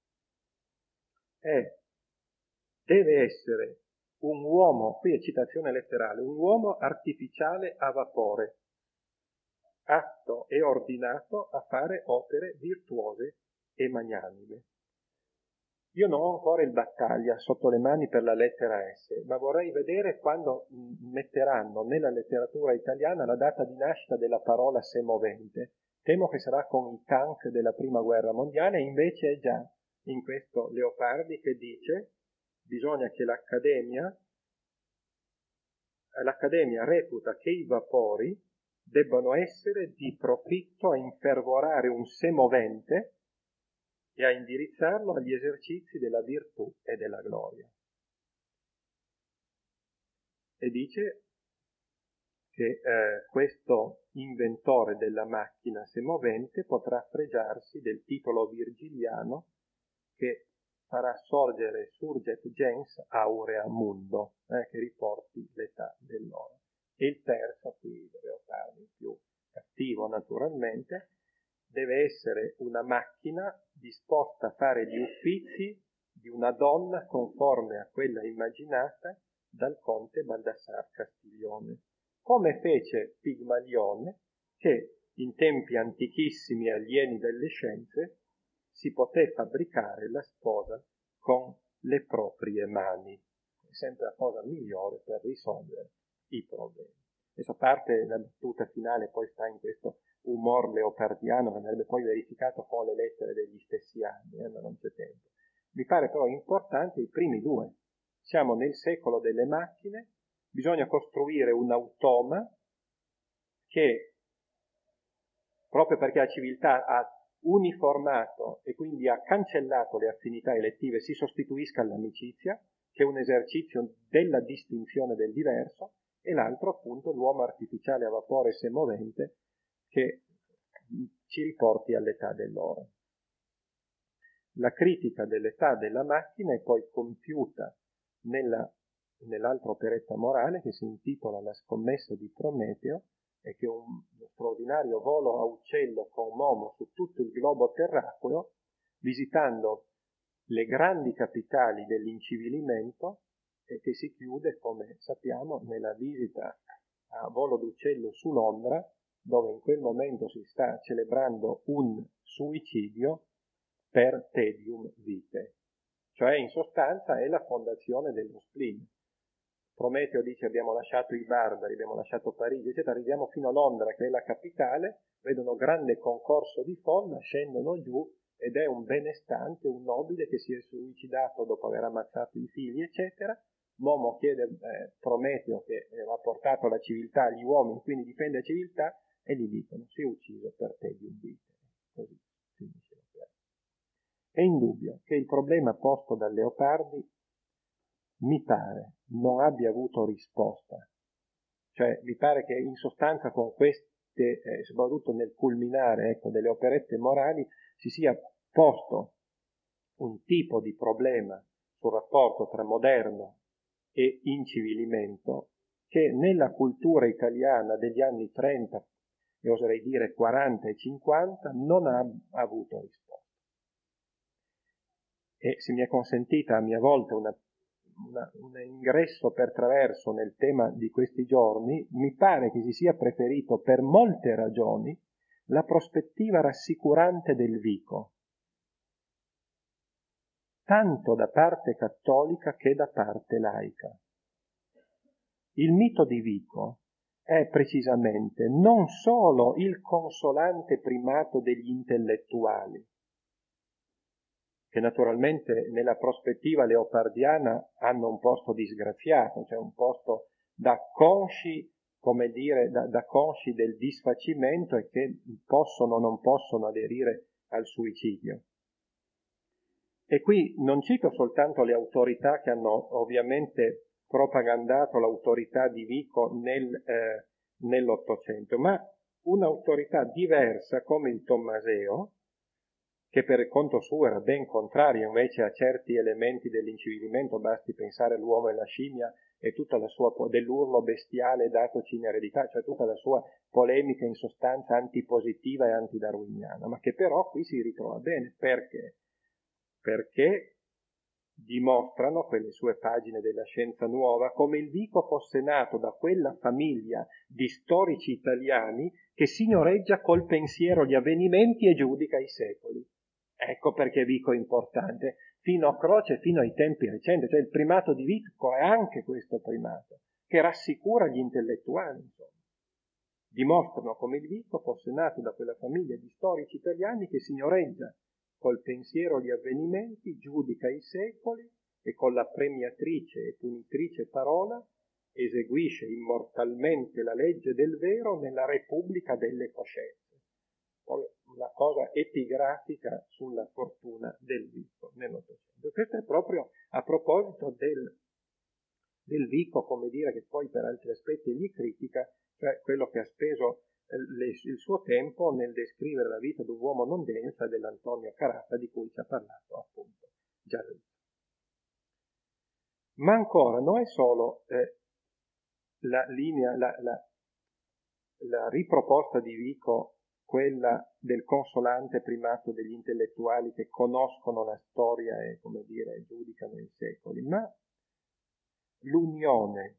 è deve essere un uomo, qui è citazione letterale, un uomo artificiale a vapore, atto e ordinato a fare opere virtuose e magnanime. Io non ho ancora il Battaglia sotto le mani per la lettera S, ma vorrei vedere quando metteranno nella letteratura italiana la data di nascita della parola semovente. Temo che sarà con i tank della prima guerra mondiale, e invece è già in questo Leopardi che dice: bisogna che l'Accademia, l'Accademia reputa che i vapori debbano essere di profitto a infervorare un semovente e a indirizzarlo agli esercizi della virtù e della gloria. E dice che eh, questo inventore della macchina semovente potrà fregiarsi del titolo virgiliano che farà sorgere surget gens aurea mundo, eh, che riporti l'età dell'oro. E il terzo, qui devo farmi più cattivo naturalmente, deve essere una macchina disposta a fare gli uffizi di una donna conforme a quella immaginata dal conte Baldassar Castiglione, come fece Pigmalione, che in tempi antichissimi alieni delle scienze si poté fabbricare la sposa con le proprie mani. È sempre la cosa migliore per risolvere i problemi. Adesso a parte la battuta finale, poi sta in questo umor leopardiano che andrebbe poi verificato con le lettere degli stessi anni, eh, ma non c'è tempo. Mi pare però importante i primi due. Siamo nel secolo delle macchine, bisogna costruire un automa che, proprio perché la civiltà ha uniformato e quindi ha cancellato le affinità elettive, si sostituisca all'amicizia, che è un esercizio della distinzione del diverso, e l'altro appunto l'uomo artificiale a vapore semovente che ci riporti all'età dell'oro. La critica dell'età della macchina è poi compiuta nella, nell'altra operetta morale che si intitola La scommessa di Prometeo, e che è un straordinario volo a uccello con Momo su tutto il globo terracqueo, visitando le grandi capitali dell'incivilimento, e che si chiude, come sappiamo, nella visita a volo d'uccello su Londra, dove in quel momento si sta celebrando un suicidio per tedium vitae, cioè in sostanza è la fondazione dello spleen. Prometeo dice abbiamo lasciato i barbari, abbiamo lasciato Parigi, eccetera, arriviamo fino a Londra che è la capitale, vedono grande concorso di folla, scendono giù ed è un benestante, un nobile che si è suicidato dopo aver ammazzato i figli, eccetera. Momo chiede eh, Prometeo, che aveva portato la civiltà agli uomini, quindi difende la civiltà, e gli dicono si è ucciso per tedium vitae. Così finisce l'opera. È indubbio che il problema posto da Leopardi, mi pare, non abbia avuto risposta. Cioè, mi pare che in sostanza con queste, eh, soprattutto nel culminare ecco, delle operette morali, si sia posto un tipo di problema sul rapporto tra moderno e incivilimento che nella cultura italiana degli anni trenta, e oserei dire quaranta e cinquanta, non ha avuto risposta. E se mi è consentita a mia volta una Una, un ingresso per traverso nel tema di questi giorni, mi pare che si sia preferito per molte ragioni la prospettiva rassicurante del Vico, tanto da parte cattolica che da parte laica. Il mito di Vico è precisamente non solo il consolante primato degli intellettuali, che naturalmente nella prospettiva leopardiana hanno un posto disgraziato, cioè un posto da consci, come dire, da, da consci del disfacimento e che possono o non possono aderire al suicidio. E qui non cito soltanto le autorità che hanno ovviamente propagandato l'autorità di Vico nel, eh, nell'Ottocento, ma un'autorità diversa come il Tommaseo, che per conto suo era ben contrario invece a certi elementi dell'incivilimento, basti pensare all'uomo e alla scimmia e tutta la sua, dell'urlo bestiale datoci in eredità, cioè tutta la sua polemica in sostanza antipositiva e antidarwiniana, ma che però qui si ritrova bene. Perché? Perché dimostrano quelle sue pagine della scienza nuova come il Vico fosse nato da quella famiglia di storici italiani che signoreggia col pensiero gli avvenimenti e giudica i secoli. Ecco perché Vico è importante, fino a Croce, fino ai tempi recenti, cioè il primato di Vico è anche questo primato, che rassicura gli intellettuali, insomma. Dimostrano come il Vico fosse nato da quella famiglia di storici italiani che signoreggia col pensiero gli avvenimenti, giudica i secoli e con la premiatrice e punitrice parola eseguisce immortalmente la legge del vero nella Repubblica delle Coscienze. Poi una cosa epigrafica sulla fortuna del Vico nell'Ottocento. Questo è proprio a proposito del, del Vico, come dire, che poi per altri aspetti gli critica, cioè quello che ha speso le, il suo tempo nel descrivere la vita di un uomo non densa dell'Antonio Carafa, di cui ci ha parlato appunto già detto. Ma ancora non è solo eh, la linea, la, la, la riproposta di Vico, quella del consolante primato degli intellettuali che conoscono la storia e, come dire, giudicano i secoli, ma l'unione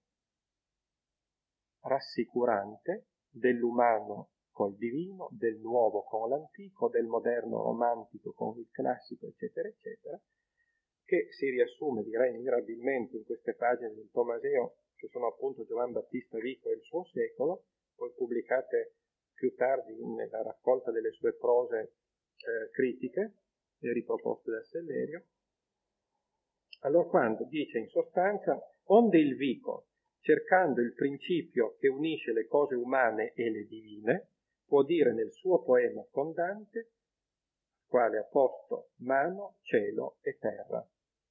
rassicurante dell'umano col divino, del nuovo con l'antico, del moderno romantico con il classico, eccetera, eccetera, che si riassume, direi, mirabilmente in queste pagine del Tomaseo, che sono appunto Giovan Battista Vico e il suo secolo, poi pubblicate più tardi nella raccolta delle sue prose eh, critiche e riproposte da Sellerio. Allora, quando dice in sostanza, onde il Vico, cercando il principio che unisce le cose umane e le divine, può dire nel suo poema con Dante, quale ha posto mano, cielo e terra.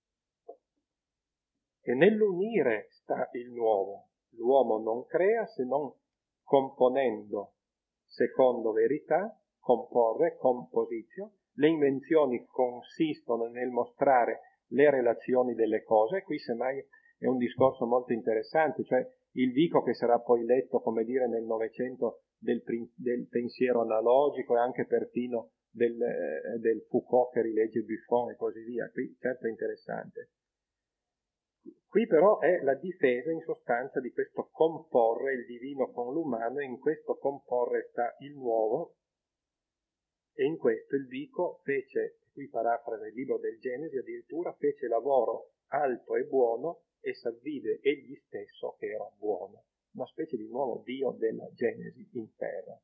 E nell'unire sta il nuovo. L'uomo non crea se non componendo secondo verità, comporre, composizione. Le invenzioni consistono nel mostrare le relazioni delle cose. Qui semmai è un discorso molto interessante, cioè il Vico che sarà poi letto, come dire, nel Novecento del, del pensiero analogico e anche perfino del, eh, del Foucault che rilegge Buffon e così via. Qui certo è interessante. Qui però è la difesa in sostanza di questo comporre il divino con l'umano, e in questo comporre sta il nuovo, e in questo il Vico fece, qui parafrasa il libro del Genesi, addirittura fece lavoro alto e buono e s'avvide egli stesso che era buono, una specie di nuovo Dio della Genesi in terra.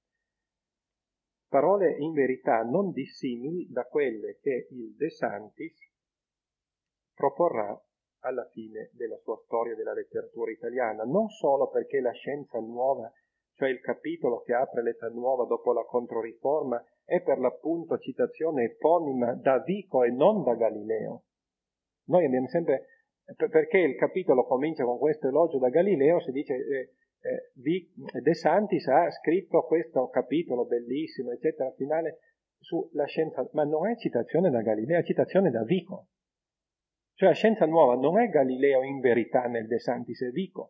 Parole in verità non dissimili da quelle che il De Santis proporrà alla fine della sua storia della letteratura italiana, non solo perché la scienza nuova, cioè il capitolo che apre l'età nuova dopo la Controriforma, è per l'appunto citazione eponima da Vico e non da Galileo. Noi abbiamo sempre, perché il capitolo comincia con questo elogio da Galileo, si dice eh, eh, De Santis ha scritto questo capitolo bellissimo, eccetera, finale sulla scienza, ma non è citazione da Galileo, è citazione da Vico. Cioè la scienza nuova non è Galileo in verità nel De Santis e Vico,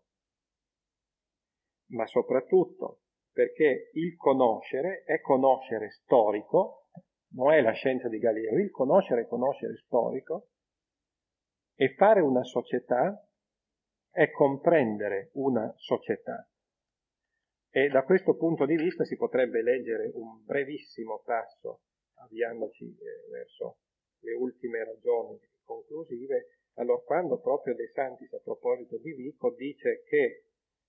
ma soprattutto perché il conoscere è conoscere storico, non è la scienza di Galileo, il conoscere è conoscere storico, e fare una società è comprendere una società. E da questo punto di vista si potrebbe leggere un brevissimo passo, avviandoci eh, verso le ultime ragioni conclusive, allora quando proprio De Santis a proposito di Vico dice che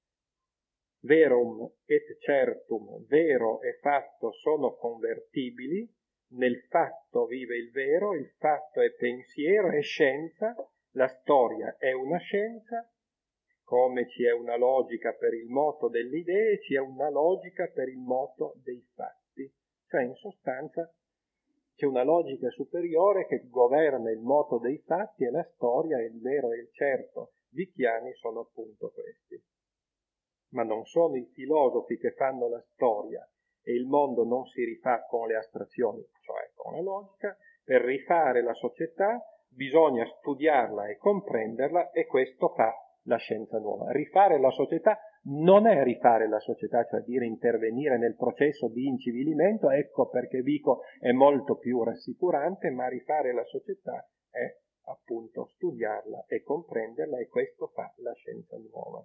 verum et certum, vero e fatto sono convertibili, nel fatto vive il vero, il fatto è pensiero, è scienza, la storia è una scienza, come ci è una logica per il moto delle idee, ci è una logica per il moto dei fatti. Cioè in sostanza c'è una logica superiore che governa il moto dei fatti e la storia, il vero e il certo vicchiani sono appunto questi. Ma non sono i filosofi che fanno la storia e il mondo non si rifà con le astrazioni, cioè con la logica. Per rifare la società bisogna studiarla e comprenderla, e questo fa la scienza nuova. Rifare la società non è rifare la società, cioè dire intervenire nel processo di incivilimento, ecco perché Vico è molto più rassicurante, ma rifare la società è appunto studiarla e comprenderla, e questo fa la scienza nuova.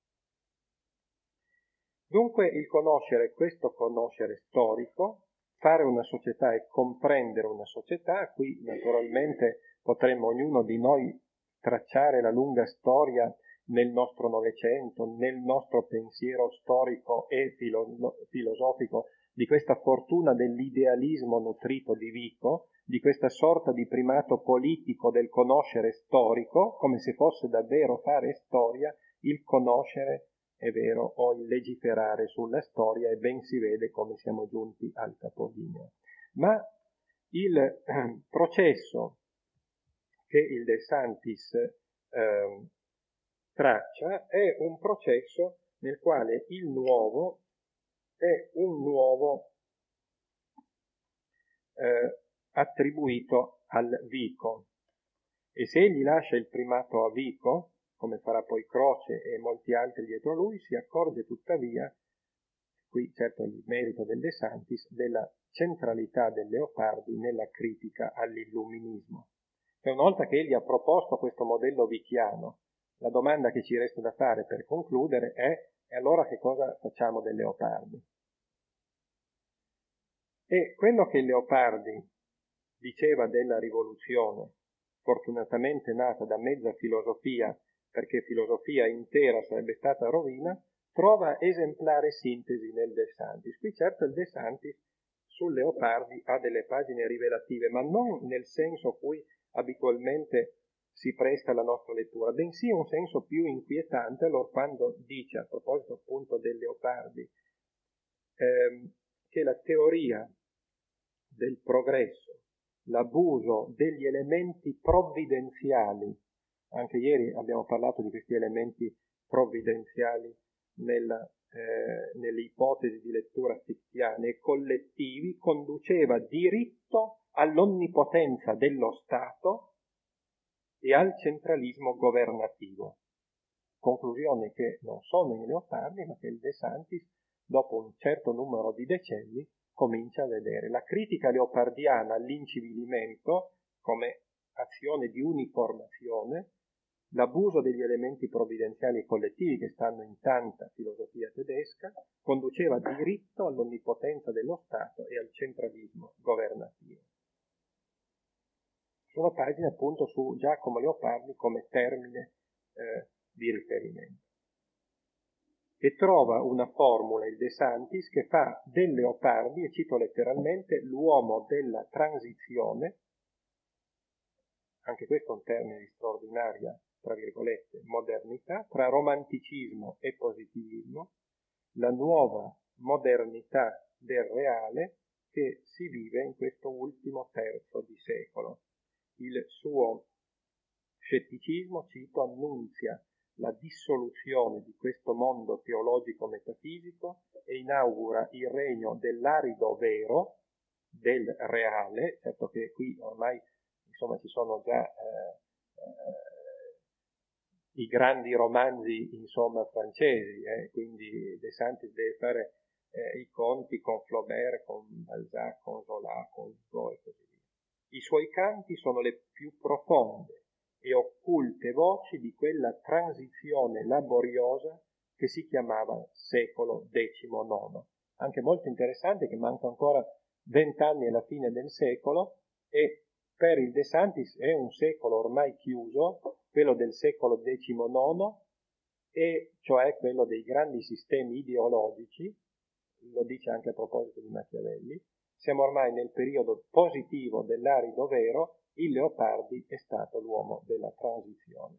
Dunque il conoscere, questo conoscere storico, fare una società e comprendere una società, qui naturalmente potremmo ognuno di noi tracciare la lunga storia nel nostro Novecento, nel nostro pensiero storico e filo- filosofico di questa fortuna dell'idealismo nutrito di Vico, di questa sorta di primato politico del conoscere storico, come se fosse davvero fare storia, il conoscere, è vero, o il legiferare sulla storia, e ben si vede come siamo giunti al capolinea. Ma il eh, processo che il De Santis eh, traccia è un processo nel quale il nuovo è un nuovo eh, attribuito al Vico. E se egli lascia il primato a Vico, come farà poi Croce e molti altri dietro lui, si accorge tuttavia, qui certo il merito del De Santis, della centralità del Leopardi nella critica all'illuminismo. E una volta che egli ha proposto questo modello vichiano, la domanda che ci resta da fare per concludere è: e allora che cosa facciamo del Leopardi? E quello che Leopardi diceva della rivoluzione, fortunatamente nata da mezza filosofia, perché filosofia intera sarebbe stata rovina, trova esemplare sintesi nel De Santis. Qui certo il De Santis sul Leopardi ha delle pagine rivelative, ma non nel senso cui abitualmente si presta alla nostra lettura, bensì un senso più inquietante allora quando dice, a proposito appunto del Leopardi, ehm, che la teoria del progresso, l'abuso degli elementi provvidenziali, anche ieri abbiamo parlato di questi elementi provvidenziali nella, eh, nelle ipotesi di lettura fictiane e collettivi, conduceva diritto all'onnipotenza dello Stato e al centralismo governativo. Conclusioni che non sono in Leopardi, ma che il De Santis, dopo un certo numero di decenni, comincia a vedere. La critica leopardiana all'incivilimento come azione di uniformazione, l'abuso degli elementi provvidenziali e collettivi che stanno in tanta filosofia tedesca, conduceva diritto all'onnipotenza dello Stato e al centralismo governativo. Sono pagine appunto su Giacomo Leopardi come termine eh, di riferimento. E trova una formula, il De Santis, che fa del Leopardi, e cito letteralmente, l'uomo della transizione, anche questo è un termine di straordinaria, tra virgolette, modernità, tra romanticismo e positivismo, la nuova modernità del reale che si vive in questo ultimo terzo di secolo. Il suo scetticismo, cito, annunzia la dissoluzione di questo mondo teologico-metafisico e inaugura il regno dell'arido vero, del reale, certo che qui ormai insomma ci sono già eh, eh, i grandi romanzi insomma francesi, eh, quindi De Santis deve fare eh, i conti con Flaubert, con Balzac, con Zola, con Hugo e così via. I suoi canti sono le più profonde e occulte voci di quella transizione laboriosa che si chiamava secolo diciannove. Anche molto interessante che manca ancora vent'anni alla fine del secolo e per il De Santis è un secolo ormai chiuso, quello del secolo diciannove, e cioè quello dei grandi sistemi ideologici, lo dice anche a proposito di Machiavelli. Siamo ormai nel periodo positivo dell'arido vero, il Leopardi è stato l'uomo della transizione.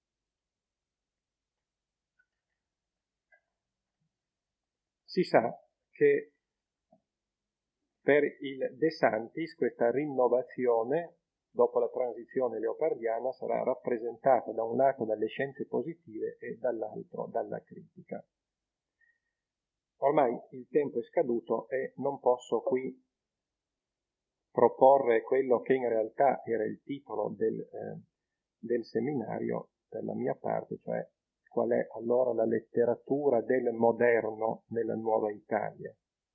Si sa che per il De Santis questa rinnovazione, dopo la transizione leopardiana, sarà rappresentata da un lato dalle scienze positive e dall'altro dalla critica. Ormai il tempo è scaduto e non posso qui proporre quello che in realtà era il titolo del, eh, del seminario per la mia parte, cioè qual è allora la letteratura del moderno nella nuova Italia.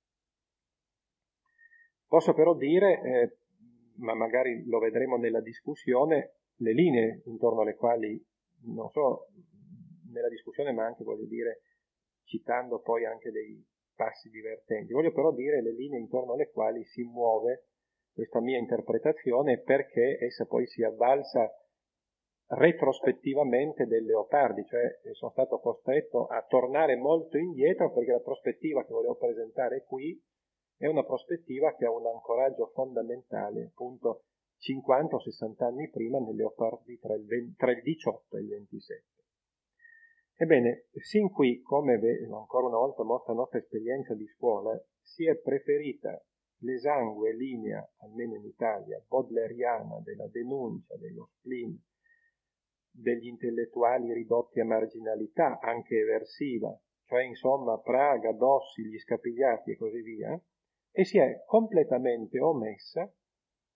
Posso però dire, eh, ma magari lo vedremo nella discussione, le linee intorno alle quali, non solo nella discussione, ma anche, voglio dire, citando poi anche dei passi divertenti, voglio però dire le linee intorno alle quali si muove questa mia interpretazione, perché essa poi si avvalsa retrospettivamente del Leopardi, cioè sono stato costretto a tornare molto indietro perché la prospettiva che volevo presentare qui è una prospettiva che ha un ancoraggio fondamentale, appunto cinquanta o sessanta anni prima nel Leopardi tra il, venti, tra il diciotto e il ventisette. Ebbene, sin qui, come ancora una volta mostra la nostra esperienza di scuola, si è preferita l'esangue linea, almeno in Italia, bodleriana della denuncia, dello spleen, degli intellettuali ridotti a marginalità, anche eversiva, cioè insomma Praga, Dossi, gli Scapigliati e così via, e si è completamente omessa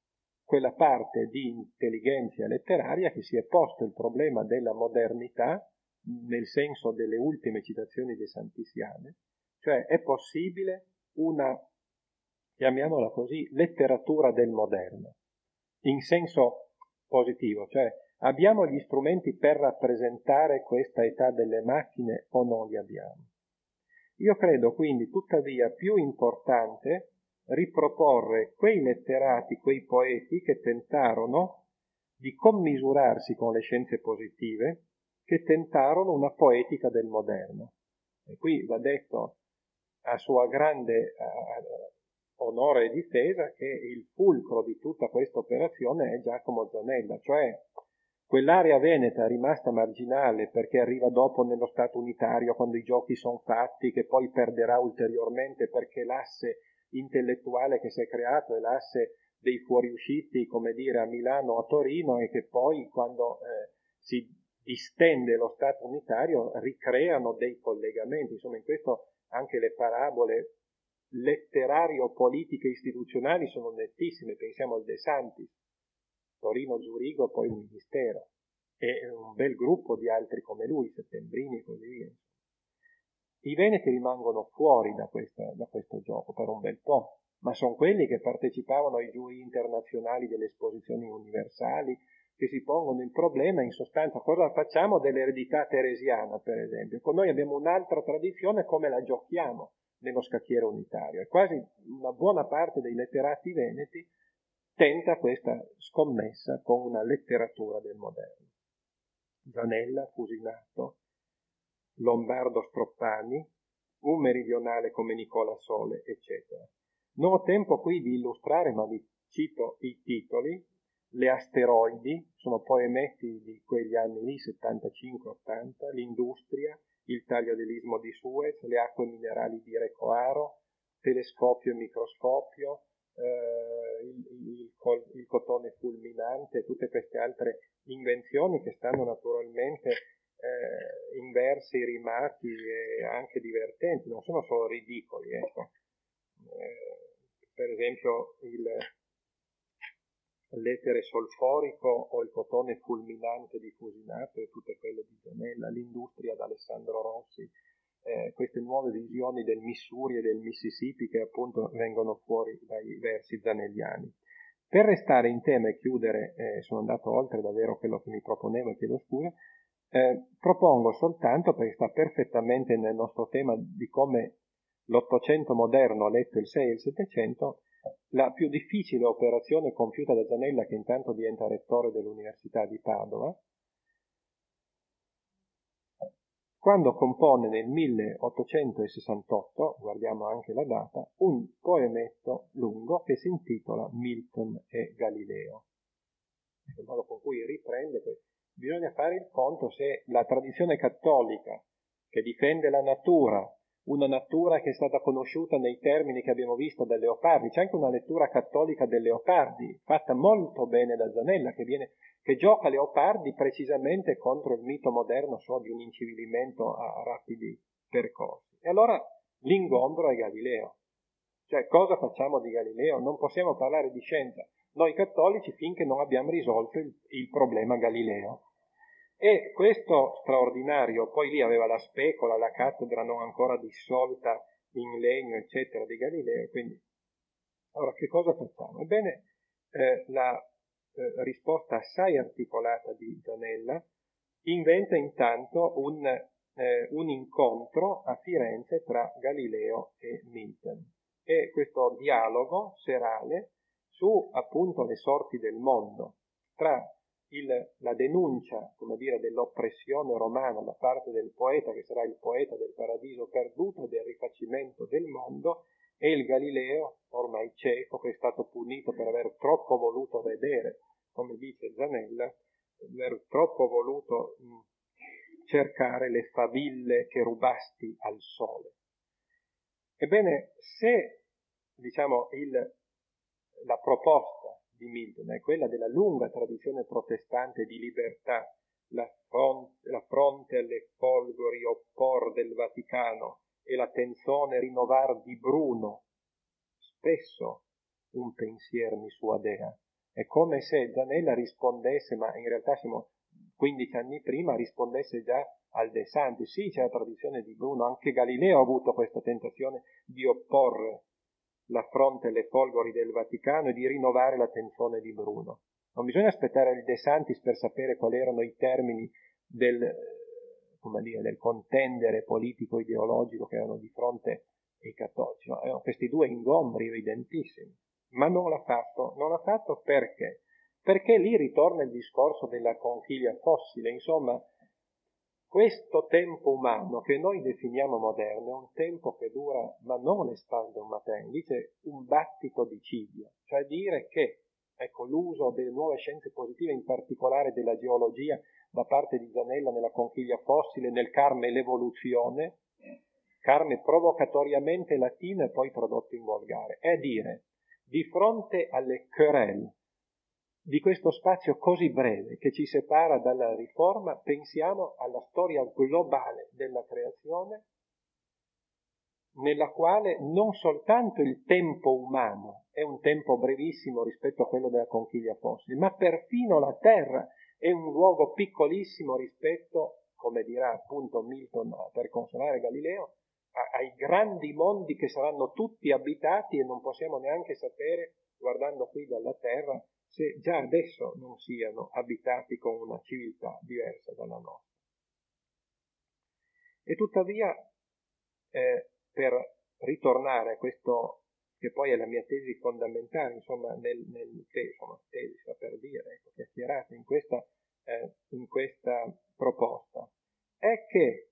quella parte di intelligenza letteraria che si è posto il problema della modernità nel senso delle ultime citazioni di Sant'Isiane, cioè è possibile una, chiamiamola così, letteratura del moderno, in senso positivo, cioè abbiamo gli strumenti per rappresentare questa età delle macchine o non li abbiamo? Io credo quindi tuttavia più importante riproporre quei letterati, quei poeti che tentarono di commisurarsi con le scienze positive, che tentarono una poetica del moderno. E qui va detto a sua grande eh, onore e difesa che il fulcro di tutta questa operazione è Giacomo Zanella, cioè quell'area veneta rimasta marginale perché arriva dopo nello Stato unitario quando i giochi sono fatti, che poi perderà ulteriormente perché l'asse intellettuale che si è creato è l'asse dei fuoriusciti, come dire, a Milano o a Torino, e che poi quando eh, si distende lo Stato unitario ricreano dei collegamenti. Insomma, in questo anche le parabole letterario-politiche istituzionali sono nettissime. Pensiamo al De Santis, Torino, Zurigo, poi il Ministero, e un bel gruppo di altri come lui, Settembrini e così via. I veneti rimangono fuori da, questa, da questo gioco per un bel po', ma sono quelli che partecipavano ai giuri internazionali delle esposizioni universali, che si pongono il problema, in sostanza, cosa facciamo dell'eredità teresiana, per esempio. Con noi abbiamo un'altra tradizione, come la giochiamo nello scacchiere unitario. E quasi una buona parte dei letterati veneti tenta questa scommessa con una letteratura del moderno. Zanella, Fusinato, Lombardo Stroppani, un meridionale come Nicola Sole, eccetera. Non ho tempo qui di illustrare, ma vi cito i titoli. Le asteroidi, sono poemetti di quegli anni lì, settantacinque ottanta, l'industria, il taglio dell'Istmo di Suez, le acque minerali di Recoaro, telescopio e microscopio, eh, il, il, col, il cotone fulminante, tutte queste altre invenzioni che stanno naturalmente eh, in versi rimati e anche divertenti, non sono solo ridicoli, ecco. Eh, per esempio il l'etere solforico o il cotone fulminante di Fusinato e tutte quelle di Zanella, l'industria da Alessandro Rossi, eh, queste nuove visioni del Missouri e del Mississippi che appunto vengono fuori dai versi zanelliani. Per restare in tema e chiudere, eh, sono andato oltre davvero quello che mi proponevo e chiedo scusa, eh, propongo soltanto, perché sta perfettamente nel nostro tema di come l'Ottocento moderno ha letto il sei e il Settecento, la più difficile operazione compiuta da Zanella, che intanto diventa rettore dell'Università di Padova, quando compone nel milleottocentosessantotto, guardiamo anche la data, un poemetto lungo che si intitola Milton e Galileo. È il modo con cui riprende questo. Bisogna fare il conto se la tradizione cattolica, che difende la natura, una natura che è stata conosciuta nei termini che abbiamo visto da Leopardi, c'è anche una lettura cattolica del Leopardi, fatta molto bene da Zanella, che, viene, che gioca Leopardi precisamente contro il mito moderno so, di un incivilimento a rapidi percorsi. E allora l'ingombro è Galileo. Cioè, cosa facciamo di Galileo? Non possiamo parlare di scienza noi cattolici finché non abbiamo risolto il, il problema Galileo. E questo straordinario, poi lì aveva la specola, la cattedra non ancora dissolta in legno, eccetera, di Galileo, quindi, ora che cosa facciamo? Ebbene, eh, la eh, risposta assai articolata di Zanella inventa intanto un, eh, un incontro a Firenze tra Galileo e Milton, e questo dialogo serale su appunto le sorti del mondo, tra Il, la denuncia, come dire, dell'oppressione romana da parte del poeta, che sarà il poeta del paradiso perduto e del rifacimento del mondo, e il Galileo, ormai cieco, che è stato punito per aver troppo voluto vedere, come dice Zanella, aver troppo voluto mh, cercare le faville che rubasti al sole. Ebbene, se, diciamo, il, la proposta di Milton è quella della lunga tradizione protestante di libertà, la fronte, la fronte alle folgori oppor del Vaticano e la tenzone rinnovar di Bruno, spesso un pensier mi suadea, È come se Zanella rispondesse, ma in realtà siamo quindici anni prima, rispondesse già al De Santis. Sì, c'è la tradizione di Bruno, anche Galileo ha avuto questa tentazione di opporre la fronte alle folgori del Vaticano e di rinnovare l'attenzione di Bruno. Non bisogna aspettare il De Santis per sapere quali erano i termini del, come dire, del contendere politico-ideologico che erano di fronte ai cattolici. No? Erano questi due ingombri evidentissimi. Ma non l'ha fatto. Non l'ha fatto perché? Perché lì ritorna il discorso della conchiglia fossile. Insomma, questo tempo umano che noi definiamo moderno è un tempo che dura, ma non le spalle un mattino, dice un battito di ciglio, cioè dire che, ecco, l'uso delle nuove scienze positive, in particolare della geologia, da parte di Zanella nella conchiglia fossile, nel Carme l'evoluzione, Carme provocatoriamente latino e poi tradotto in volgare, è dire, di fronte alle querelle di questo spazio così breve che ci separa dalla riforma, pensiamo alla storia globale della creazione, nella quale non soltanto il tempo umano è un tempo brevissimo rispetto a quello della conchiglia fossile, ma perfino la Terra è un luogo piccolissimo rispetto, come dirà appunto Milton per consolare Galileo, ai grandi mondi che saranno tutti abitati e non possiamo neanche sapere, guardando qui dalla Terra, se già adesso non siano abitati con una civiltà diversa dalla nostra. E tuttavia, eh, per ritornare a questo, che poi è la mia tesi fondamentale, insomma, nel, nel te, insomma, tesi, sta per dire, ecco, chiacchierata in questa, eh, in questa proposta, è che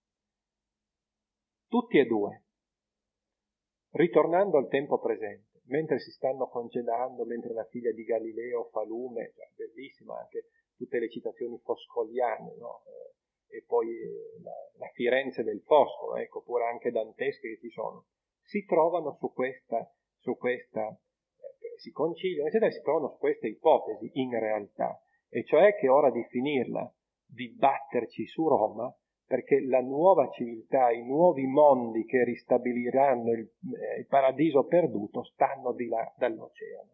tutti e due, ritornando al tempo presente, mentre si stanno congedando, mentre la figlia di Galileo fa lume, cioè, bellissima anche tutte le citazioni foscoliane, no? Eh, e poi eh, la, la Firenze del foscolo, ecco, pure anche dantesche che ci sono, si trovano su questa, su questa eh, si conciliano, eccetera, si trovano su questa ipotesi in realtà, e cioè che è ora di finirla, di batterci su Roma, perché la nuova civiltà, i nuovi mondi che ristabiliranno il, eh, il paradiso perduto stanno di là dall'oceano.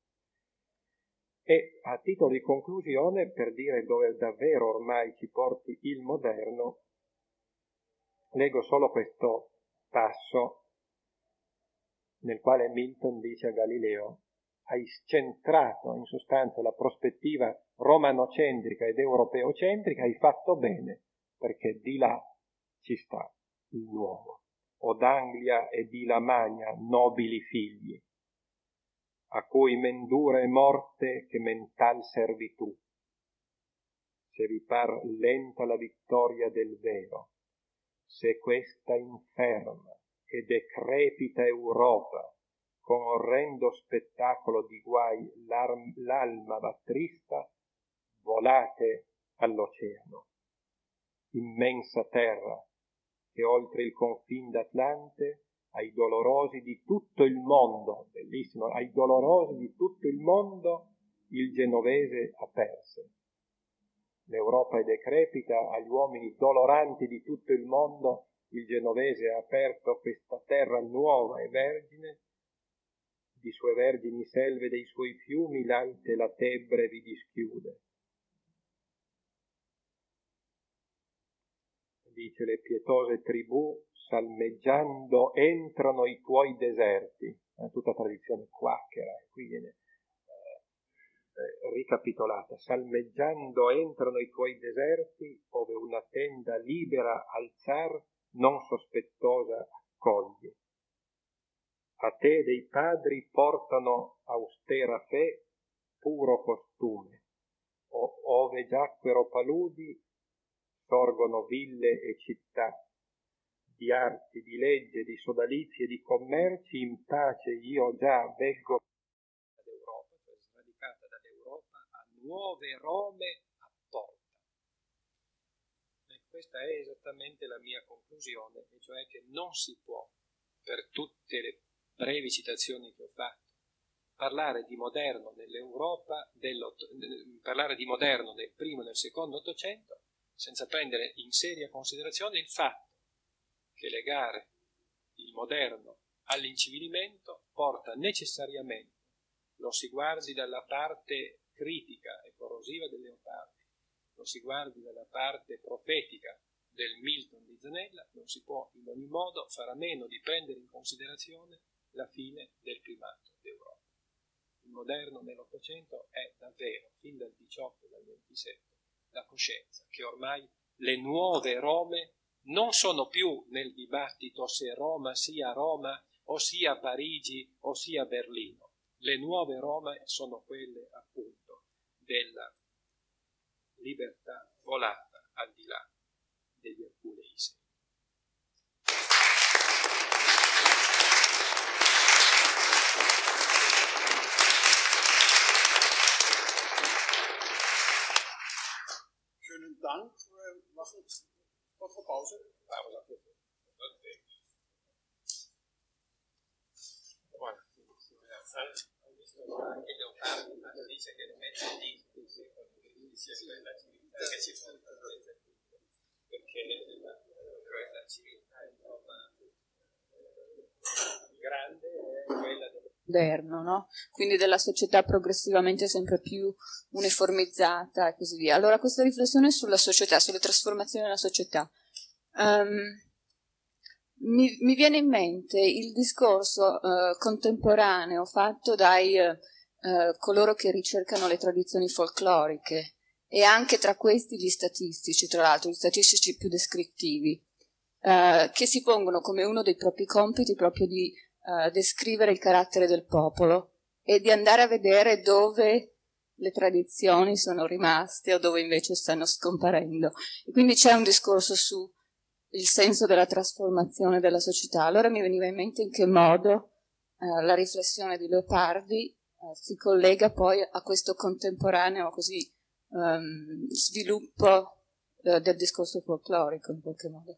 E a titolo di conclusione, per dire dove davvero ormai ci porti il moderno, leggo solo questo passo nel quale Milton dice a Galileo: hai centrato in sostanza la prospettiva romanocentrica ed europeocentrica, hai fatto bene, perché di là ci sta il nuovo. Od Anglia e di Lamagna nobili figli, a cui men dura è morte che mental servitù, se vi par lenta la vittoria del vero, se questa inferma e decrepita Europa con orrendo spettacolo di guai l'alma battrista, volate all'oceano. Immensa terra, che oltre il confin d'Atlante, ai dolorosi di tutto il mondo, bellissimo, ai dolorosi di tutto il mondo, il genovese aperse. L'Europa è decrepita, agli uomini doloranti di tutto il mondo, il genovese ha aperto questa terra nuova e vergine, di sue vergini selve, dei suoi fiumi, l'alte la Tebre vi dischiude. Dice: le pietose tribù salmeggiando entrano i tuoi deserti. È tutta tradizione quacchera, e qui viene eh, eh, ricapitolata. Salmeggiando entrano i tuoi deserti, ove una tenda libera alzar non sospettosa accoglie. A te dei padri portano austera fe, puro costume, o, ove giacquero paludi sorgono ville e città, di arti, di legge, di sodalizi e di commerci, in pace io già veggo dall'Europa, cioè sradicata dall'Europa, a nuove Rome apporta. E questa è esattamente la mia conclusione, e cioè che non si può, per tutte le brevi citazioni che ho fatto, parlare di moderno nell'Europa, parlare di moderno nel primo e nel secondo Ottocento, senza prendere in seria considerazione il fatto che legare il moderno all'incivilimento porta necessariamente lo si guardi dalla parte critica e corrosiva del Leopardi, lo si guardi dalla parte profetica del Milton di Zanella, non si può in ogni modo fare a meno di prendere in considerazione la fine del primato d'Europa. Il moderno nell'Ottocento è davvero, fin dal diciotto e dal ventisette, la coscienza che ormai le nuove Rome non sono più nel dibattito se Roma sia Roma o sia Parigi o sia Berlino. Le nuove Rome sono quelle appunto della libertà volata al di là degli Herculeisi. Schönen Dank. Wir machen kurze Pause. Pausa. Buona. Ho visto anche i Leopardi, ma dice che le mezze lì quindi sia quella civiltà che ci sono perché quella civiltà insomma grande è quella del moderno, no? Quindi della società progressivamente sempre più uniformizzata e così via. Allora questa riflessione sulla società, sulle trasformazioni della società, um, mi, mi viene in mente il discorso uh, contemporaneo fatto dai uh, uh, coloro che ricercano le tradizioni folcloriche e anche tra questi gli statistici, tra l'altro gli statistici più descrittivi, uh, che si pongono come uno dei propri compiti proprio di Uh, descrivere il carattere del popolo e di andare a vedere dove le tradizioni sono rimaste o dove invece stanno scomparendo. E quindi c'è un discorso su il senso della trasformazione della società. Allora mi veniva in mente in che modo uh, la riflessione di Leopardi uh, si collega poi a questo contemporaneo così um, sviluppo uh, del discorso folclorico in qualche modo.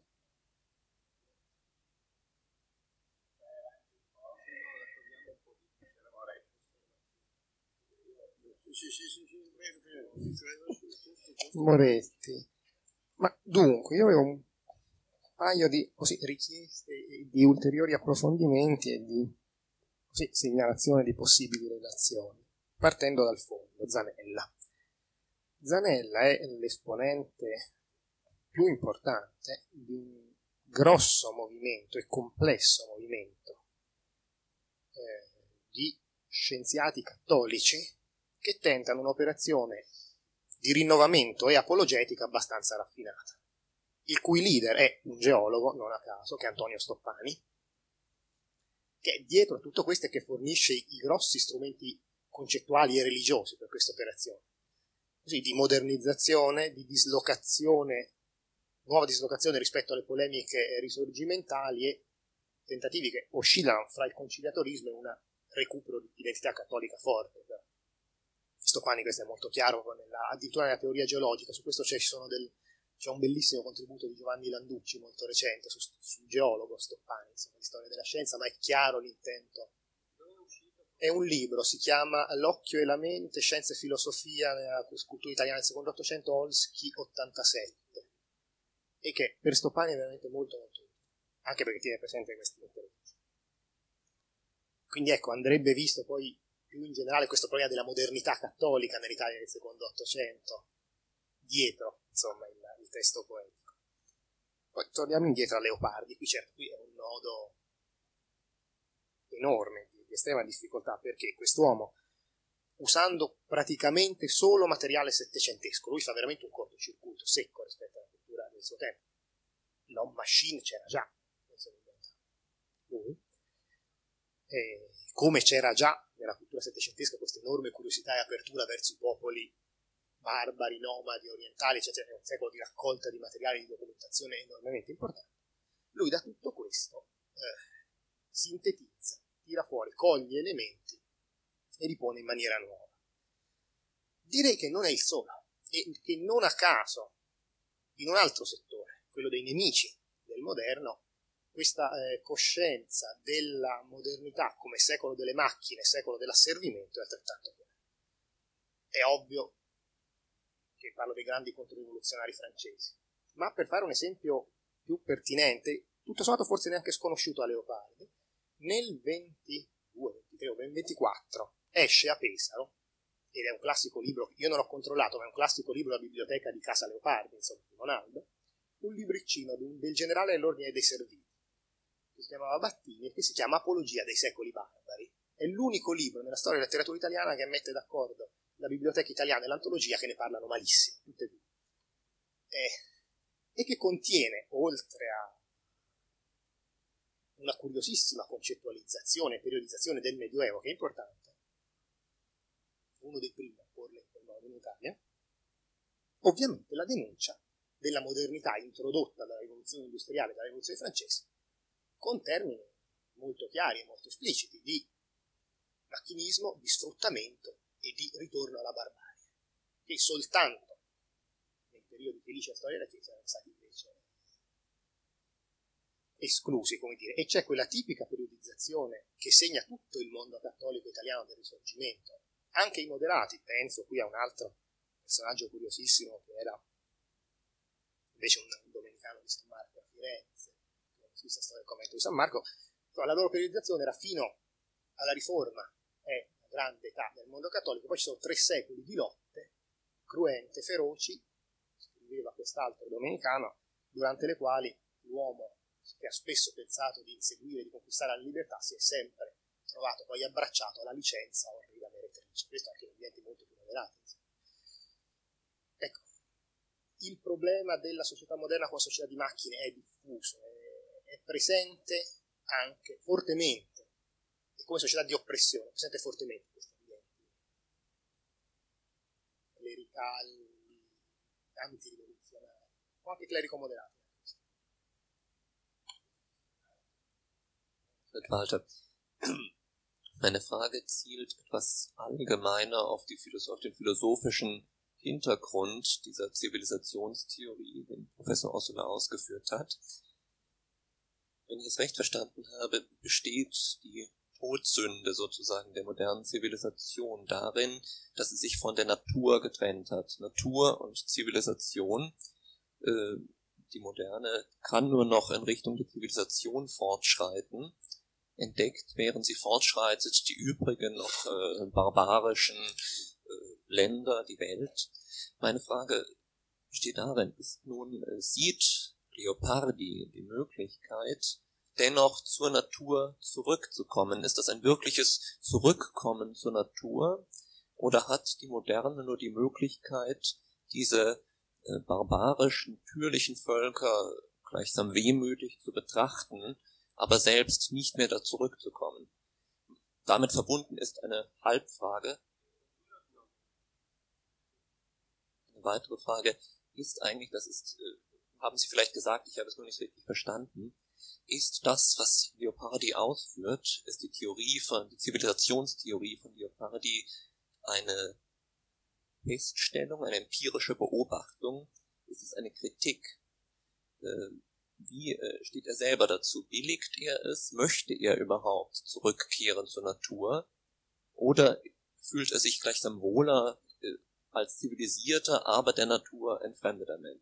Moretti. Ma dunque, io avevo un paio di così, richieste di ulteriori approfondimenti e di così, segnalazione di possibili relazioni, partendo dal fondo, Zanella. Zanella è l'esponente più importante di un grosso movimento e complesso movimento eh, di scienziati cattolici che tentano un'operazione di rinnovamento e apologetica abbastanza raffinata, il cui leader è un geologo, non a caso, che è Antonio Stoppani, che è dietro a tutto questo e che fornisce i grossi strumenti concettuali e religiosi per questa operazione, così di modernizzazione, di dislocazione, nuova dislocazione rispetto alle polemiche risorgimentali e tentativi che oscillano fra il conciliatorismo e un recupero di identità cattolica forte. Stoppani, questo è molto chiaro, nella, addirittura nella teoria geologica, su questo c'è, ci sono del, c'è un bellissimo contributo di Giovanni Landucci, molto recente, su, sul geologo Stoppani, insomma, di storia della scienza, ma è chiaro l'intento. È un libro, si chiama L'occhio e la mente, scienza e filosofia nella cultura italiana del secondo Ottocento, Olschi ottantasette, e che per Stoppani è veramente molto molto utile, anche perché tiene presente questi interventi. Quindi ecco, andrebbe visto poi più in generale questo problema della modernità cattolica nell'Italia del secondo Ottocento, dietro, insomma, il, il testo poetico. Poi torniamo indietro a Leopardi, qui certo, qui è un nodo enorme, di, di estrema difficoltà, perché quest'uomo, usando praticamente solo materiale settecentesco, lui fa veramente un cortocircuito secco rispetto alla cultura del suo tempo. L'homme machine c'era già, non se lo inventa lui, e come c'era già nella cultura settecentesca questa enorme curiosità e apertura verso i popoli barbari, nomadi, orientali, cioè c'è un secolo di raccolta di materiali di documentazione enormemente importante. Lui da tutto questo eh, sintetizza, tira fuori, coglie elementi e li pone in maniera nuova. Direi che non è il solo, e che non a caso, in un altro settore, quello dei nemici del moderno, questa eh, coscienza della modernità come secolo delle macchine, secolo dell'asservimento è altrettanto vera. È ovvio che parlo dei grandi controrivoluzionari francesi, ma per fare un esempio più pertinente, tutto sommato forse neanche sconosciuto a Leopardi, nel ventidue, ventitré o ventiquattro esce a Pesaro, ed è un classico libro, io non l'ho controllato, ma è un classico libro della biblioteca di Casa Leopardi, insomma, di Monaldo, un libricino del generale dell'Ordine dei Serviti, che si chiamava Battini e che si chiama Apologia dei secoli barbari. È l'unico libro nella storia della letteratura italiana che mette d'accordo la biblioteca italiana e l'antologia, che ne parlano malissimo, tutte e due. Eh, e che contiene, oltre a una curiosissima concettualizzazione e periodizzazione del Medioevo, che è importante, uno dei primi a porle in quel modo in Italia, ovviamente la denuncia della modernità introdotta dalla rivoluzione industriale e dalla rivoluzione francese, con termini molto chiari e molto espliciti di macchinismo, di sfruttamento e di ritorno alla barbarie, che soltanto nei periodi felici della storia della Chiesa erano stati invece esclusi, come dire. E c'è quella tipica periodizzazione che segna tutto il mondo cattolico italiano del Risorgimento, anche i moderati. Penso qui a un altro personaggio curiosissimo che era invece un domenicano di San Marco a Firenze, che scrisse la storia del convento di San Marco. La loro periodizzazione era fino alla Riforma e la grande età del mondo cattolico, poi ci sono tre secoli di lotte cruente, feroci, scriveva quest'altro domenicano, durante le quali l'uomo che ha spesso pensato di inseguire, di conquistare la libertà, si è sempre trovato poi abbracciato alla licenza orrida meretrice. Questo anche in ambienti molto più moderati. Ecco, il problema della società moderna come società di macchine è diffuso, è, è presente anche fortemente, e come società di oppressione, è presente fortemente in questi ambienti clericali, antirivoluzionari, o anche clerico-moderati. Walter, meine Frage zielt etwas allgemeiner auf, die, auf den philosophischen Hintergrund dieser Zivilisationstheorie, den Professor Ossola ausgeführt hat. Wenn ich es recht verstanden habe, besteht die Todsünde sozusagen der modernen Zivilisation darin, dass sie sich von der Natur getrennt hat. Natur und Zivilisation, äh, die Moderne kann nur noch in Richtung der Zivilisation fortschreiten, entdeckt, während sie fortschreitet, die übrigen noch äh, barbarischen äh, Länder, die Welt. Meine Frage besteht darin, ist nun, äh, sieht Leopardi die Möglichkeit, dennoch zur Natur zurückzukommen? Ist das ein wirkliches Zurückkommen zur Natur? Oder hat die Moderne nur die Möglichkeit, diese äh, barbarischen, natürlichen Völker gleichsam wehmütig zu betrachten, aber selbst nicht mehr da zurückzukommen? Damit verbunden ist eine Halbfrage. Eine weitere Frage ist eigentlich, das ist, haben Sie vielleicht gesagt, ich habe es nur nicht richtig verstanden, ist das, was Leopardi ausführt, ist die Theorie von, die Zivilisationstheorie von Leopardi eine Feststellung, eine empirische Beobachtung? Ist es eine Kritik? Wie äh, steht er selber dazu? Billigt er es? Möchte er überhaupt zurückkehren zur Natur? Oder fühlt er sich gleichsam wohler äh, als zivilisierter, aber der Natur entfremdeter Mensch?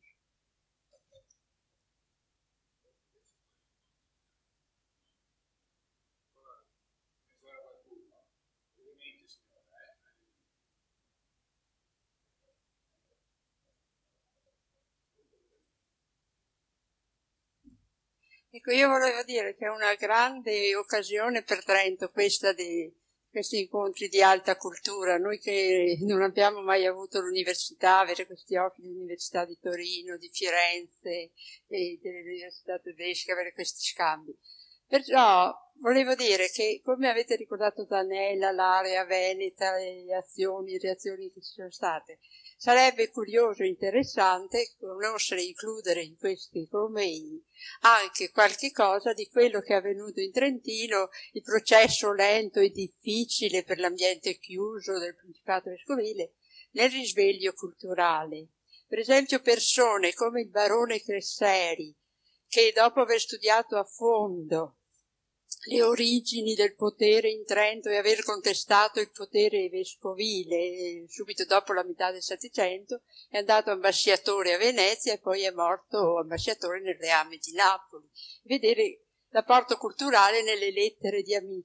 Ecco, io volevo dire che è una grande occasione per Trento questa di questi incontri di alta cultura. Noi che non abbiamo mai avuto l'università, avere questi occhi dell'Università di Torino, di Firenze e delle università tedesche, avere questi scambi. Perciò volevo dire che, come avete ricordato Danella, l'area veneta, le azioni e reazioni che ci sono state, sarebbe curioso e interessante conoscere e includere in questi convegni anche qualche cosa di quello che è avvenuto in Trentino, il processo lento e difficile per l'ambiente chiuso del Principato Vescovile, nel risveglio culturale. Per esempio persone come il barone Cresseri, che dopo aver studiato a fondo le origini del potere in Trento e aver contestato il potere vescovile subito dopo la metà del Settecento, è andato ambasciatore a Venezia e poi è morto ambasciatore nel Reame di Napoli. Vedere l'apporto culturale nelle lettere di amici.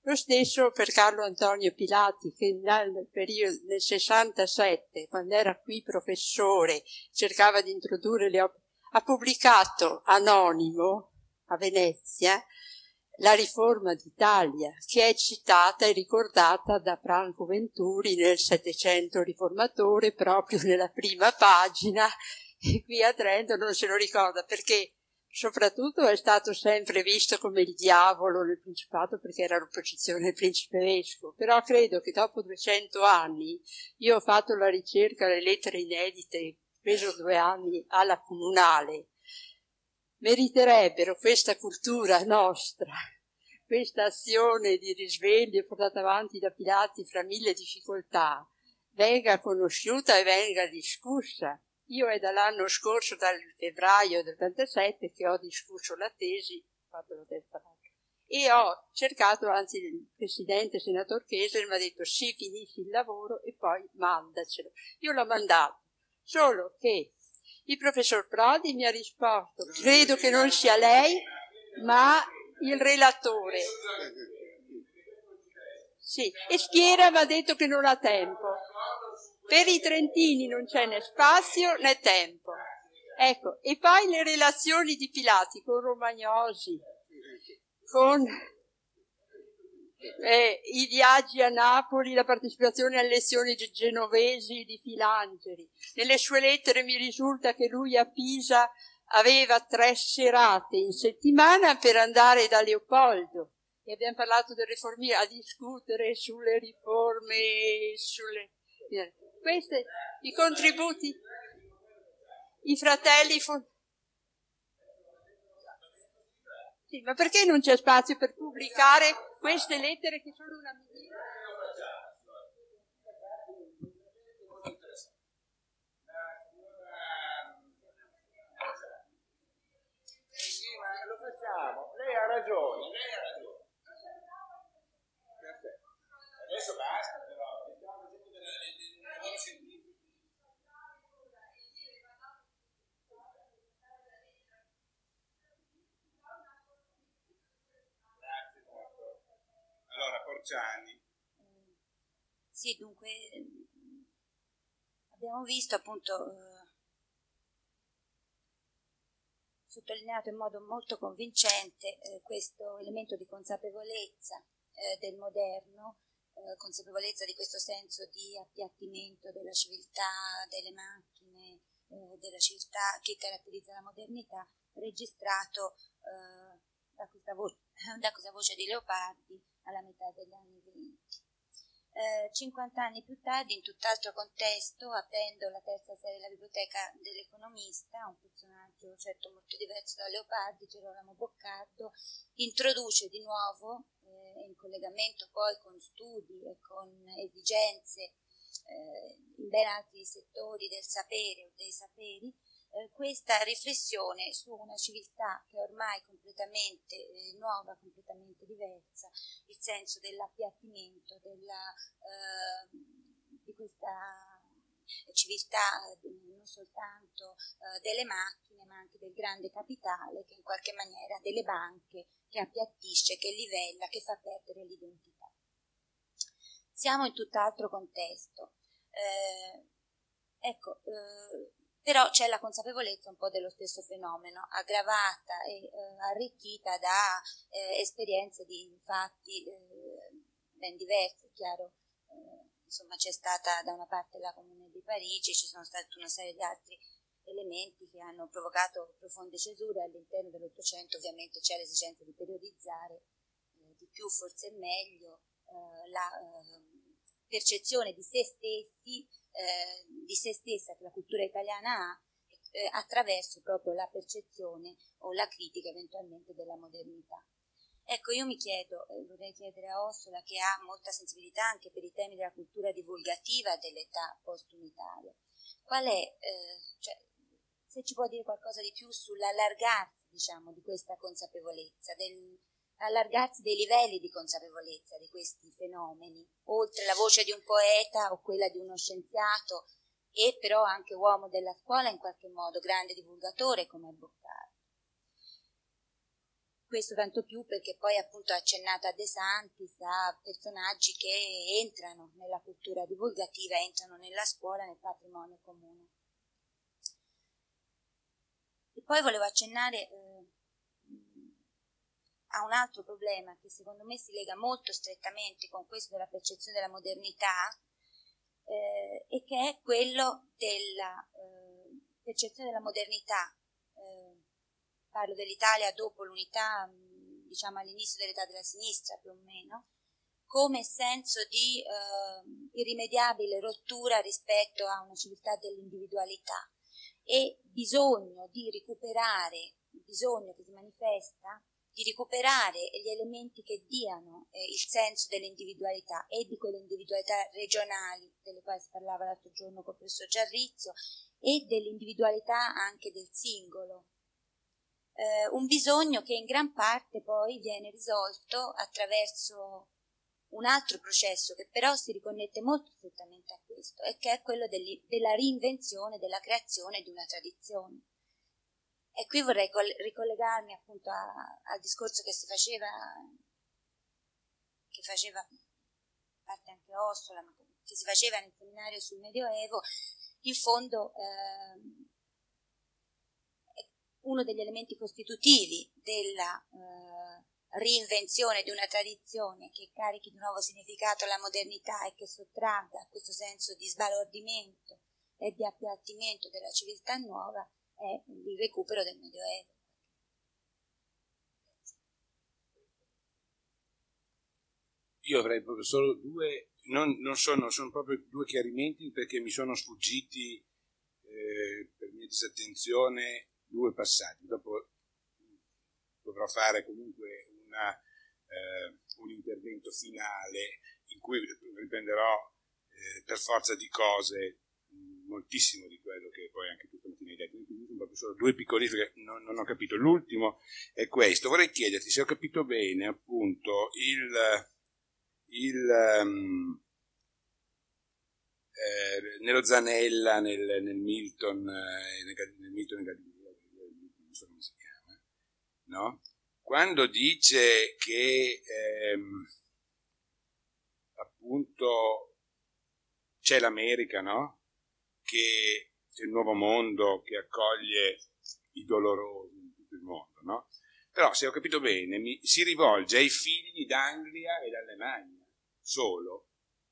Lo stesso per Carlo Antonio Pilati, che nel periodo del sessantasette, quando era qui professore, cercava di introdurre le opere, ha pubblicato anonimo a Venezia la riforma d'Italia, che è citata e ricordata da Franco Venturi nel Settecento riformatore, proprio nella prima pagina, e qui a Trento non se lo ricorda, perché soprattutto è stato sempre visto come il diavolo nel Principato, perché era l'opposizione del principe vescovo. Però credo che dopo duecento anni, io ho fatto la ricerca, le lettere inedite, preso due anni alla comunale, meriterebbero questa cultura nostra, questa azione di risveglio portata avanti da Pilati fra mille difficoltà, venga conosciuta e venga discussa. Io è dall'anno scorso, dal febbraio del ottantasette, che ho discusso la tesi, ho fatto la terza parte, e ho cercato, anzi il presidente senatore Kessler mi ha detto sì, finisci il lavoro e poi mandacelo. Io l'ho mandato, solo che il professor Prodi mi ha risposto, credo che non sia lei, ma il relatore. Sì, e Schiera mi ha detto che non ha tempo. Per i trentini non c'è né spazio né tempo. Ecco, e poi le relazioni di Pilati con Romagnosi, con eh, i viaggi a Napoli, la partecipazione alle lezioni genovesi di Filangeri. Nelle sue lettere mi risulta che lui a Pisa aveva tre serate in settimana per andare da Leopoldo. E abbiamo parlato del riformismo, a discutere sulle riforme, sulle... Questi, i contributi, i fratelli... Fon... Sì, ma perché non c'è spazio per pubblicare queste lettere che sono una misura? Sì, ma lo facciamo. Lei ha ragione, lei ha ragione. Perfetto. Adesso basta, però. Stiamo facendo delle lavoro scientifico. Grazie molto. Allora, Porciani. Sì, dunque abbiamo visto appunto eh, sottolineato in modo molto convincente eh, questo elemento di consapevolezza eh, del moderno, eh, consapevolezza di questo senso di appiattimento della civiltà, delle macchine, eh, della civiltà che caratterizza la modernità, registrato eh, da, questa vo- da questa voce di Leopardi alla metà degli anni venti. Eh, cinquanta anni più tardi, in tutt'altro contesto, aprendo la terza serie della Biblioteca dell'Economista, un personaggio certo molto diverso da Leopardi, Gerolamo Boccardo, introduce di nuovo, eh, in collegamento poi con studi e con esigenze eh, in ben altri settori del sapere o dei saperi, eh, questa riflessione su una civiltà che è ormai completamente eh, nuova, completamente diversa, il senso dell'appiattimento, della, eh, di questa civiltà eh, non soltanto eh, delle macchine, ma anche del grande capitale che in qualche maniera, delle banche, che appiattisce, che livella, che fa perdere l'identità. Siamo in tutt'altro contesto. Eh, ecco, eh, però c'è la consapevolezza un po' dello stesso fenomeno, aggravata e eh, arricchita da eh, esperienze di fatti eh, ben diverse. Chiaro, eh, insomma, c'è stata da una parte la Comune di Parigi, ci sono state una serie di altri elementi che hanno provocato profonde cesure all'interno dell'Ottocento. Ovviamente c'è l'esigenza di periodizzare eh, di più, forse meglio, eh, la eh, percezione di se stessi, Eh, di se stessa che la cultura italiana ha eh, attraverso proprio la percezione o la critica eventualmente della modernità. Ecco, io mi chiedo, eh, vorrei chiedere a Ossola, che ha molta sensibilità anche per i temi della cultura divulgativa dell'età post-unitaria, qual è, eh, cioè, se ci può dire qualcosa di più sull'allargarsi, diciamo, di questa consapevolezza, del allargarsi dei livelli di consapevolezza di questi fenomeni, oltre la voce di un poeta o quella di uno scienziato, e però anche uomo della scuola in qualche modo, grande divulgatore come Boccardo. questo tanto più perché poi appunto è accennata a De Santis, a personaggi che entrano nella cultura divulgativa, entrano nella scuola, nel patrimonio comune. E poi volevo accennare eh, a un altro problema che secondo me si lega molto strettamente con questo della percezione della modernità, eh, e che è quello della eh, percezione della modernità. Eh, parlo dell'Italia dopo l'unità, diciamo all'inizio dell'età della sinistra più o meno, come senso di eh, irrimediabile rottura rispetto a una civiltà dell'individualità e bisogno di recuperare, bisogno che si manifesta di recuperare gli elementi che diano eh, il senso dell'individualità e di quelle individualità regionali delle quali si parlava l'altro giorno col professor Giarrizzo e dell'individualità anche del singolo. Eh, un bisogno che in gran parte poi viene risolto attraverso un altro processo che però si riconnette molto strettamente a questo e che è quello della reinvenzione, della creazione di una tradizione. E qui vorrei ricollegarmi appunto a, al discorso che si faceva, che faceva parte anche Ossola, ma che si faceva nel seminario sul Medioevo. In fondo eh, uno degli elementi costitutivi della eh, reinvenzione di una tradizione che carichi di nuovo significato alla modernità e che sottragga a questo senso di sbalordimento e di appiattimento della civiltà nuova è il recupero del Medioevo. Io avrei proprio solo due, non, non sono, sono proprio due chiarimenti perché mi sono sfuggiti eh, per mia disattenzione due passaggi. Dopo dovrò fare comunque una, eh, un intervento finale in cui riprenderò eh, per forza di cose moltissimo di quello che poi anche tu stamattina hai detto. Quindi sono proprio solo due piccolissimi che non, non ho capito. L'ultimo è questo. Vorrei chiederti se ho capito bene appunto il, il um, eh, nello Zanella, nel, nel Milton, eh, nel Milton non so come si chiama, no? Quando dice che ehm, appunto c'è l'America, no? Che c'è il nuovo mondo che accoglie i dolorosi in tutto il mondo, no? Però, se ho capito bene, mi, si rivolge ai figli d'Anglia e d'Allemagna, solo.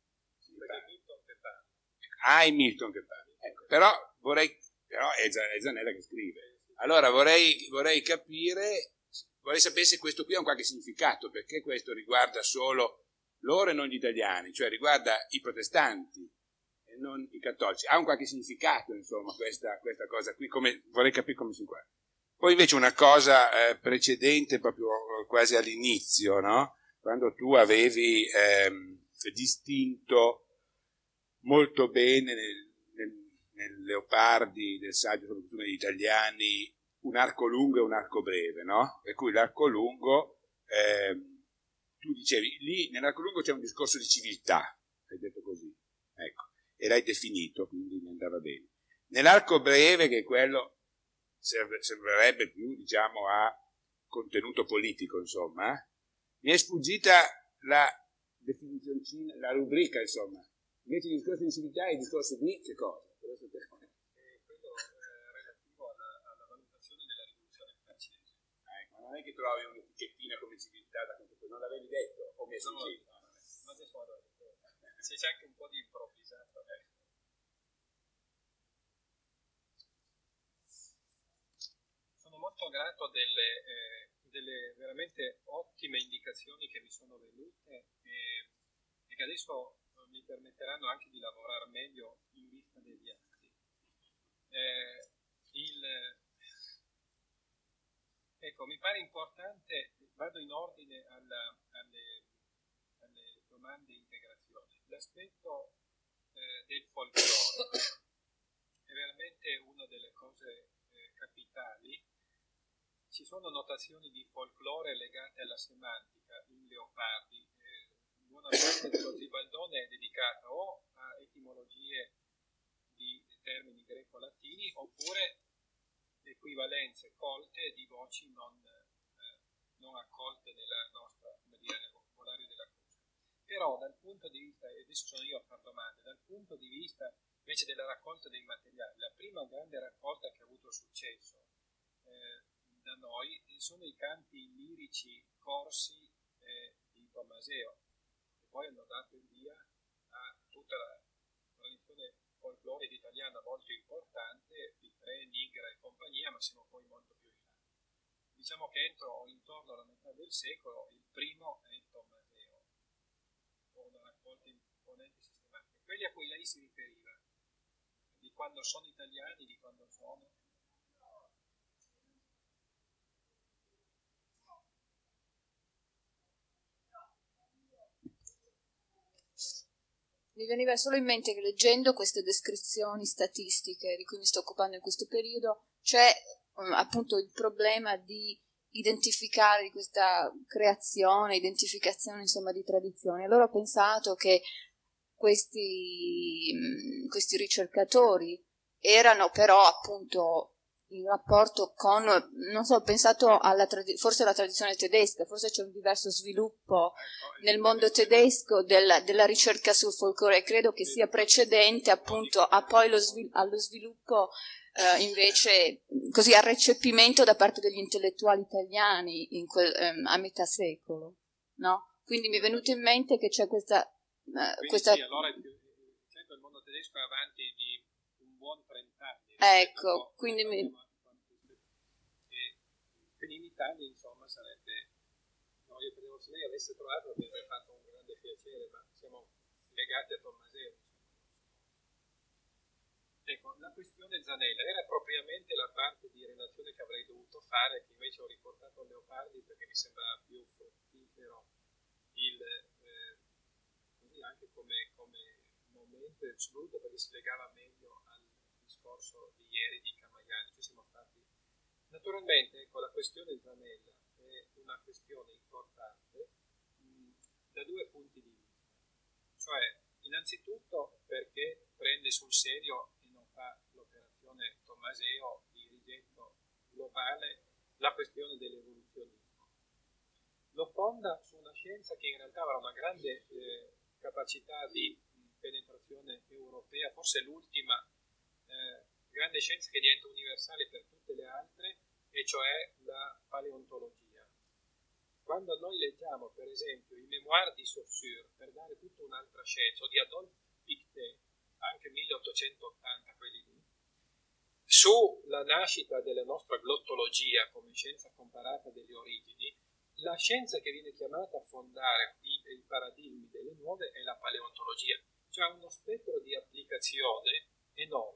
Ai Milton che parla. Ecco, però vorrei, però è Zanella che scrive. Allora vorrei, vorrei capire, vorrei sapere se questo qui ha un qualche significato, perché questo riguarda solo loro e non gli italiani, cioè riguarda i protestanti e non i cattolici. Ha un qualche significato, insomma, questa, questa cosa qui, come, vorrei capire come si inquadra. Poi invece una cosa eh, precedente, proprio quasi all'inizio, no? Quando tu avevi ehm, distinto molto bene nel, nel, nel Leopardi, del saggio sulla cultura degli italiani, un arco lungo e un arco breve, no? Per cui l'arco lungo, ehm, tu dicevi, lì nell'arco lungo c'è un discorso di civiltà, hai detto così, ecco, e l'hai definito, quindi mi andava bene. Nell'arco breve, che è quello serve, sembrerebbe più, diciamo, a contenuto politico, insomma, eh? Mi è sfuggita la definizione, la rubrica, insomma. Invece il discorso di civiltà è il discorso di che cosa? Eh, quello eh, relativo alla, alla valutazione della rivoluzione francese. Ecco, non è che trovi un'etichettina come civiltà da quanto non l'avevi detto, o messo no, no, no, ma adesso vado a vedere. Se c'è anche un po' di improvvisato. Eh. Sono molto grato delle, eh, delle veramente ottime indicazioni che mi sono venute e, e che adesso mi permetteranno anche di lavorare meglio in vista degli atti. Eh, il, ecco, mi pare importante, vado in ordine alla, alle, alle domande di integrazione. L'aspetto eh, del folklore è veramente una delle cose eh, capitali. Ci sono notazioni di folklore legate alla semantica in Leopardi. Buona parte dello Zibaldone è dedicata o a etimologie di termini greco-latini oppure equivalenze colte di voci non, eh, non accolte nella nostra, come dire, nel vocabolario della cosa. Però dal punto di vista, e adesso sono io a fare domande, dal punto di vista invece della raccolta dei materiali, la prima grande raccolta che ha avuto successo eh, da noi sono i canti lirici corsi eh, di Tommaseo, che poi hanno dato il via a tutta la tradizione folclorica italiana molto importante, Pitrè, Nigra e compagnia, ma siamo poi molto più in là. Diciamo che entro intorno alla metà del secolo il primo è il Tommaseo, con una raccolta imponente e sistematica. Quelli a cui lei si riferiva, di quando sono italiani, di quando sono... Mi veniva solo in mente che leggendo queste descrizioni statistiche di cui mi sto occupando in questo periodo c'è um, appunto il problema di identificare di questa creazione, identificazione insomma di tradizioni. Allora ho pensato che questi, mh, questi ricercatori erano però appunto in rapporto con, non so, ho pensato alla trad- forse alla tradizione tedesca, forse c'è un diverso sviluppo nel mondo tedesco della, della ricerca sul folklore, credo che sia precedente appunto a poi lo svil- allo sviluppo eh, invece così al recepimento da parte degli intellettuali italiani in quel, ehm, a metà secolo, no? Quindi mi è venuto in mente che c'è questa... Eh, questa... Sì, allora il, il mondo tedesco è avanti di un buon trent'anni. Ecco, quindi mi... Quindi in Italia, insomma, sarebbe... No, io credevo se lei avesse trovato mi avrebbe fatto un grande piacere, ma siamo legati a Tommaseo. Ecco, la questione Zanella era propriamente la parte di relazione che avrei dovuto fare, che invece ho riportato a Leopardi perché mi sembrava più fruttifero il... Eh, così anche come, come momento assoluto, perché si legava meglio al discorso di ieri di Camagliani. Ci siamo fatti... Naturalmente, ecco, la questione Zanella è una questione importante mh, da due punti di vista. Cioè, innanzitutto perché prende sul serio e non fa l'operazione Tommaseo di rigetto globale la questione dell'evoluzionismo. Lo fonda su una scienza che in realtà avrà una grande eh, capacità di mh, penetrazione europea, forse l'ultima eh, grande scienza che diventa universale per tutte le altre, e cioè la paleontologia. Quando noi leggiamo, per esempio, i Mémoires di Saussure, per dare tutta un'altra scienza, o di Adolphe Pictet, anche milleottocentottanta, quelli lì, sulla nascita della nostra glottologia come scienza comparata delle origini, la scienza che viene chiamata a fondare i, i paradigmi delle nuove è la paleontologia, cioè uno spettro di applicazione enorme.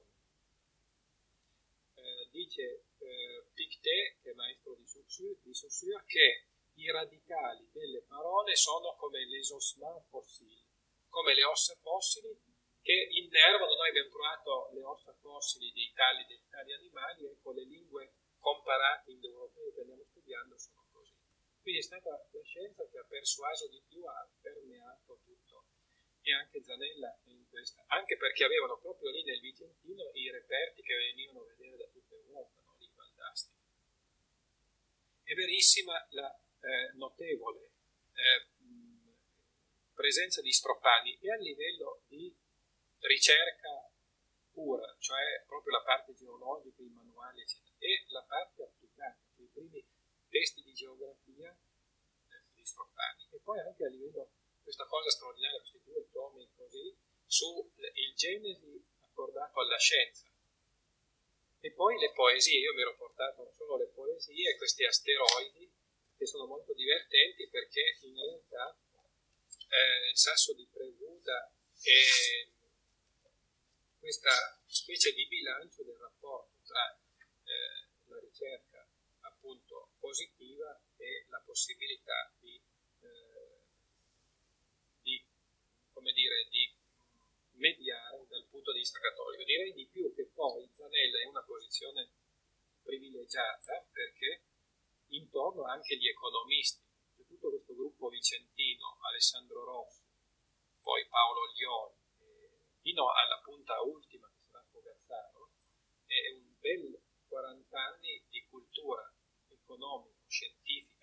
Eh, dice eh, Pictet, che è maestro di Saussure, di Saussure, che i radicali delle parole sono come les ossements fossili, come le ossa fossili che innervano. Noi abbiamo trovato le ossa fossili dei tali, dei tali animali, ecco, le lingue comparate indoeuropee che andiamo studiando sono così. Quindi è stata la scienza che ha persuaso di più, ha permeato tutto, e anche Zanella è in questa, anche perché avevano proprio lì nel Vicentino i reperti che venivano a vedere da tutta Europa, no? Lì Valdasti. È verissima la eh, notevole eh, presenza di Stropani, e a livello di ricerca pura, cioè proprio la parte geologica, i manuali, eccetera, e la parte applicata, cioè i primi testi di geografia eh, di Stropani, e poi anche a livello, questa cosa straordinaria, questi due tomi così, su il genesi accordato alla scienza. E poi le poesie, io mi ero portato solo le poesie, questi asteroidi, che sono molto divertenti perché in realtà eh, il sasso di Prevuda è questa specie di bilancio del rapporto tra eh, la ricerca appunto positiva e la possibilità di, eh, di come dire, di mediare dal punto di vista cattolico. Direi di più che poi Zanella è in una posizione privilegiata perché intorno anche gli economisti, c'è tutto questo gruppo vicentino, Alessandro Rossi, poi Paolo Lioni, fino alla punta ultima che sarà Fogazzaro, è un bel quaranta anni di cultura economica, scientifica, letteraria,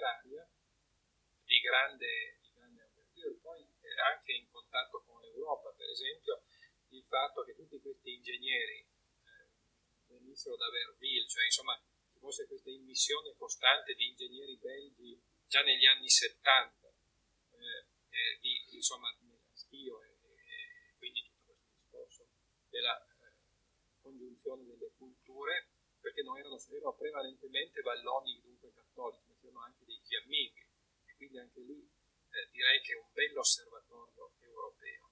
letteraria di grande, di grande envergure. Poi eh, anche in contatto con l'Europa, per esempio, il fatto che tutti questi ingegneri eh, venissero da Verville, cioè insomma ci fosse questa immissione costante di ingegneri belgi già negli anni settanta, eh, eh, di, insomma, Schio e, e quindi tutto questo discorso della eh, congiunzione delle culture, perché non erano, erano prevalentemente valloni, dunque cattolici, ma c'erano anche dei fiamminghi, e quindi anche lì eh, direi che è un bello osservatorio europeo.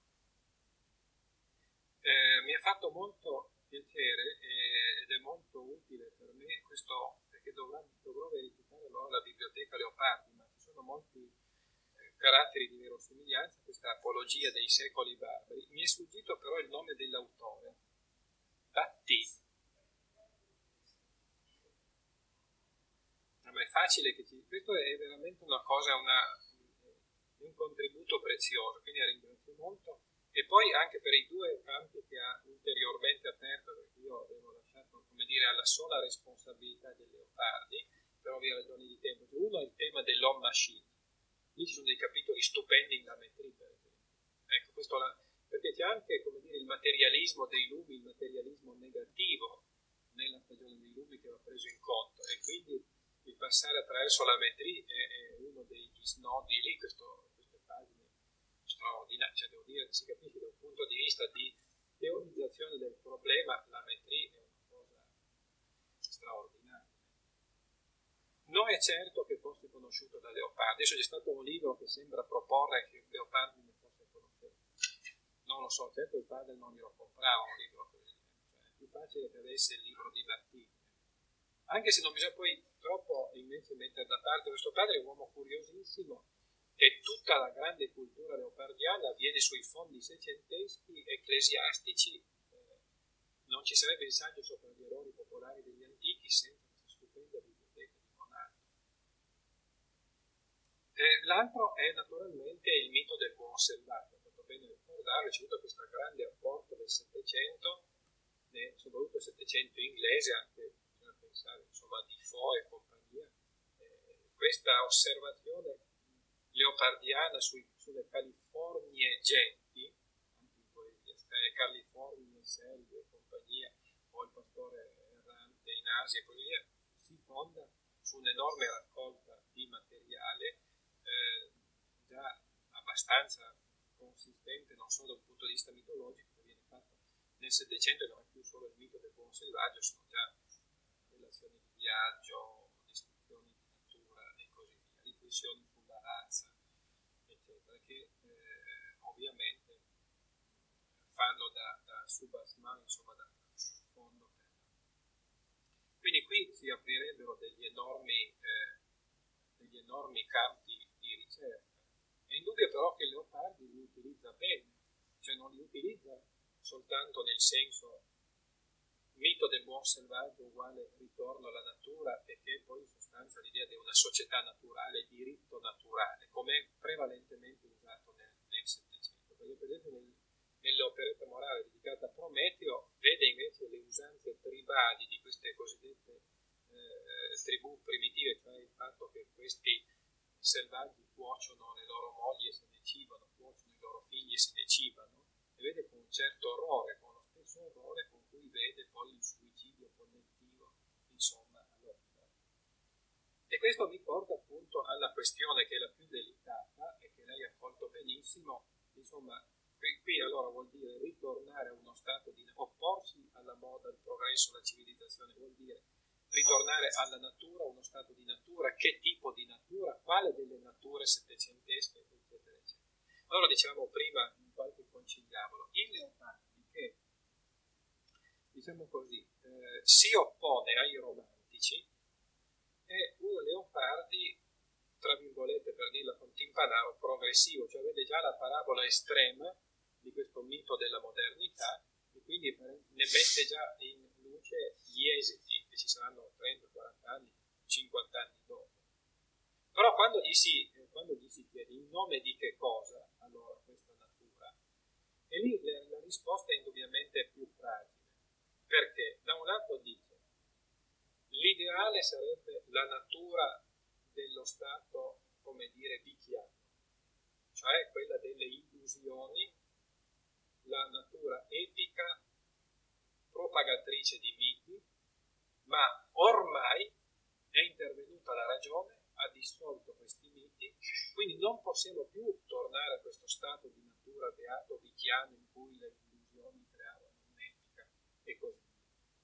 Eh, mi ha fatto molto piacere eh, ed è molto utile per me questo, perché dovrò, dovrò verificare allora la biblioteca Leopardi, ma ci sono molti eh, caratteri di verosimiglianza, questa apologia dei secoli barbari. Mi è sfuggito però il nome dell'autore, Batti. Ma è facile che ci... questo è veramente una cosa, una, un contributo prezioso, quindi la ringrazio molto. E poi anche per i due campi che ha ulteriormente aperto, perché io avevo lasciato, come dire, alla sola responsabilità dei Leopardi, per ovvie ragioni di tempo. Uno è il tema dell'home machine. Lì ci sono dei capitoli stupendi in geometria, per esempio. Ecco, questo la... perché c'è anche, come dire, il materialismo dei lumi, il materialismo negativo nella stagione dei lumi che va preso in conto, e quindi il passare attraverso la metria è, è uno degli snodi lì, questo, queste pagine straordinarie, cioè devo dire, si capisce dal punto di vista di teorizzazione del problema, la metria è una cosa straordinaria. Non è certo che fosse conosciuto da Leopardi. Adesso c'è stato un libro che sembra proporre che Leopardi ne fosse conosciuto. Non lo so, certo il padre non glielo comprava un libro così, cioè è più facile che avesse il libro di Battini. Anche se non bisogna poi troppo invece mettere da parte questo padre, è un uomo curiosissimo, e tutta la grande cultura leopardiana viene sui fondi seicenteschi ecclesiastici. Eh, non ci sarebbe il saggio sopra gli errori popolari degli antichi senza questa stupenda biblioteca di Monarco. Eh, l'altro è naturalmente il mito del buon selvaggio. Ha fatto bene ricordarlo, c'è avuto questo grande apporto del Settecento, eh, soprattutto il Settecento inglese, anche pensare insomma di Defoe e compagnia, eh, questa osservazione leopardiana sui, sulle Californie genti, anche in poesia, le Californie selve e compagnia, o il pastore errante in Asia e così via, si fonda su un'enorme raccolta di materiale eh, già abbastanza consistente, non solo dal punto di vista mitologico, che viene fatto nel Settecento, non è più solo il mito del buon selvaggio, sono già relazioni di viaggio, descrizioni di natura e così via, riflessioni sulla razza, eccetera, che eh, ovviamente fanno da, da subasman, insomma da fondo. Per... Quindi qui si aprirebbero degli enormi, eh, degli enormi campi di ricerca. È indubbio però che Leopardi li utilizza bene, cioè non li utilizza soltanto nel senso mito del buon selvaggio uguale ritorno alla natura, e che poi in sostanza l'idea di una società naturale, diritto naturale, come è prevalentemente usato nel, nel Settecento. Perché per esempio nel, nell'operetta morale dedicata a Prometeo vede invece le usanze tribali di queste cosiddette eh, tribù primitive, cioè il fatto che questi selvaggi cuociono le loro mogli e se ne cibano, cuociono i loro figli e se ne cibano, e vede con un certo orrore, con lo stesso orrore con cui vede poi il suicidio collettivo, insomma, all'opera. E questo mi porta appunto alla questione che è la più delicata e che lei ha colto benissimo, insomma, qui, qui allora vuol dire ritornare a uno stato di opporsi alla moda, al progresso, alla civilizzazione, vuol dire ritornare alla natura, uno stato di natura, che tipo di natura, quale delle nature settecentesche, eccetera, eccetera. Allora dicevamo prima in qualche conciliabolo, il Leopardi che, diciamo così, eh, si oppone ai romantici, è un Leopardi, tra virgolette per dirla con Timpanaro, progressivo, cioè vede già la parabola estrema di questo mito della modernità, e quindi ne mette già in luce gli esiti che ci saranno trenta, quaranta anni, cinquanta anni dopo. Però quando gli si, eh, quando gli si chiede in nome di che cosa allora questa natura, e lì la, la risposta è indubbiamente più fragile, perché da un lato dice l'ideale sarebbe la natura dello stato, come dire, vicchiano, cioè quella delle illusioni, la natura epica, propagatrice di miti, ma ormai è intervenuta la ragione, ha dissolto questi miti, quindi non possiamo più tornare a questo stato di natura beato vicchiano in cui le illusioni creavano un'etica e così via.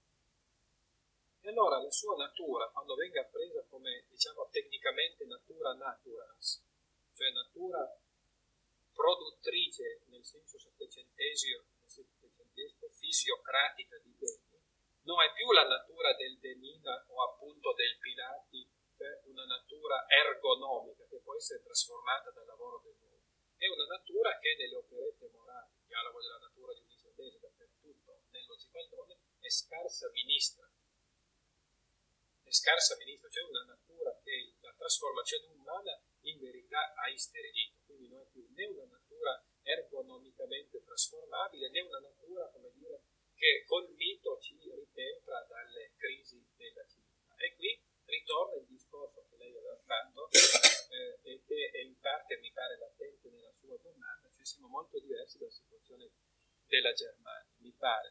E allora la sua natura, quando venga presa come, diciamo, tecnicamente natura naturans, cioè natura produttrice nel senso settecentesco, settecentesco fisiocratica di beni, non è più la natura del Demina o appunto del Pilati, cioè una natura ergonomica che può essere trasformata dal lavoro dell'uomo. È una natura che nelle operette morali, il dialogo della natura di un islandese dappertutto, nello Zibaldone, è scarsa ministra. È scarsa ministra, cioè una natura che la trasformazione umana in verità ha isterilito. Quindi non è più né una natura ergonomicamente trasformabile, né una natura, come dire, che col mito ci ritempra dalle crisi della civiltà. E qui ritorna il discorso che lei aveva fatto eh, e che è in parte mi pare latente nella sua domanda, cioè siamo molto diversi dalla situazione della Germania, mi pare.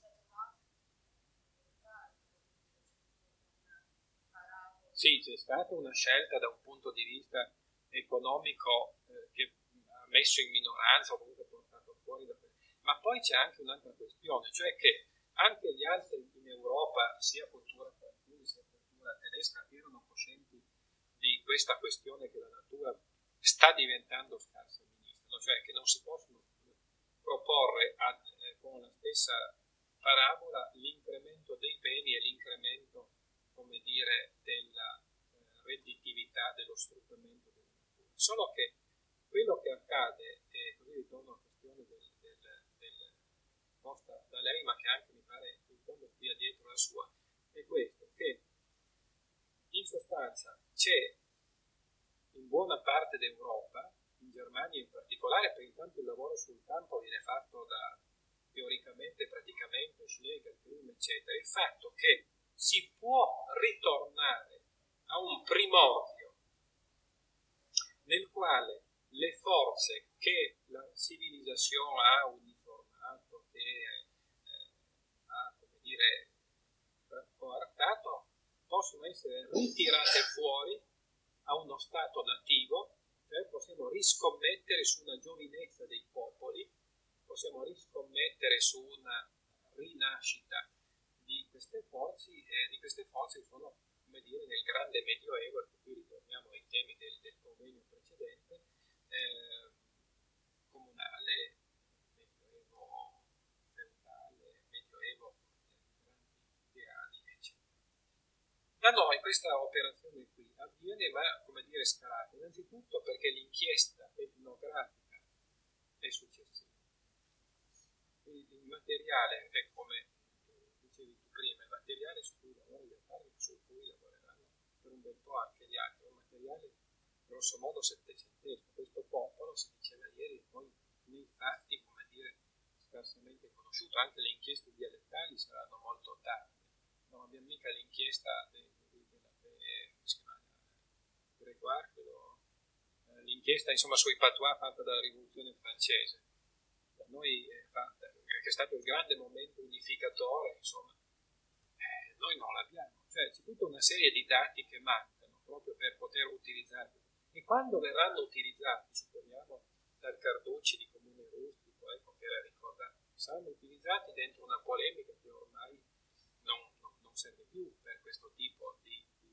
Sì, c'è stata una scelta da un punto di vista economico eh, che ha messo in minoranza o comunque portato fuori da questo. Ma poi c'è anche un'altra questione, cioè che anche gli altri in Europa, sia cultura francese sia cultura tedesca, erano coscienti di questa questione che la natura sta diventando scarsa ministra, cioè che non si possono proporre a, eh, con la stessa parabola l'incremento dei beni e l'incremento, come dire, della eh, redditività dello sfruttamento della natura. Solo che quello che accade, e così ritorno alla questione del, del, del posta da lei, ma che anche mi pare in fondo stia dietro la sua, è questo, che in sostanza c'è in buona parte d'Europa, in Germania in particolare, perché intanto il lavoro sul campo viene fatto da teoricamente, praticamente, Schlegel, Grimm, eccetera, il fatto che si può ritornare a un primordio nel quale le forze che la civilizzazione ha uniformato, che eh, ha, come dire, coartato, possono essere ritirate fuori a uno stato nativo, cioè possiamo riscommettere su una giovinezza dei popoli, possiamo riscommettere su una rinascita di queste forze, eh, di queste forze che sono, come dire, nel grande medioevo, e qui ritorniamo ai temi del, del convegno precedente, eh, comunale, medioevo feudale, medioevo grandi ideali, eccetera. Da noi questa operazione qui avviene, ma, come dire, scalata, innanzitutto perché l'inchiesta etnografica è successiva. Il, il materiale è come dicevi tu prima, il materiale su cui lavora gli altri, su cui lavoreranno per un bel po' anche gli altri, è un materiale grosso modo settecentesco. Questo popolo, si diceva ieri, poi nei fatti, come dire, scarsamente conosciuto, anche le inchieste dialettali saranno molto tarde. Non abbiamo mica l'inchiesta de, de, de, de, de, come si chiama, Gregoire, eh, l'inchiesta insomma sui patois fatta dalla rivoluzione francese. Da noi è fatta, che è stato il grande momento unificatore, insomma, eh, noi non l'abbiamo, cioè c'è tutta una serie di dati che mancano proprio per poter utilizzarli, e quando verranno utilizzati, supponiamo dal Carducci di Comune Rustico, ecco, che era ricordato, saranno utilizzati dentro una polemica che ormai non, non, non serve più per questo tipo di, di,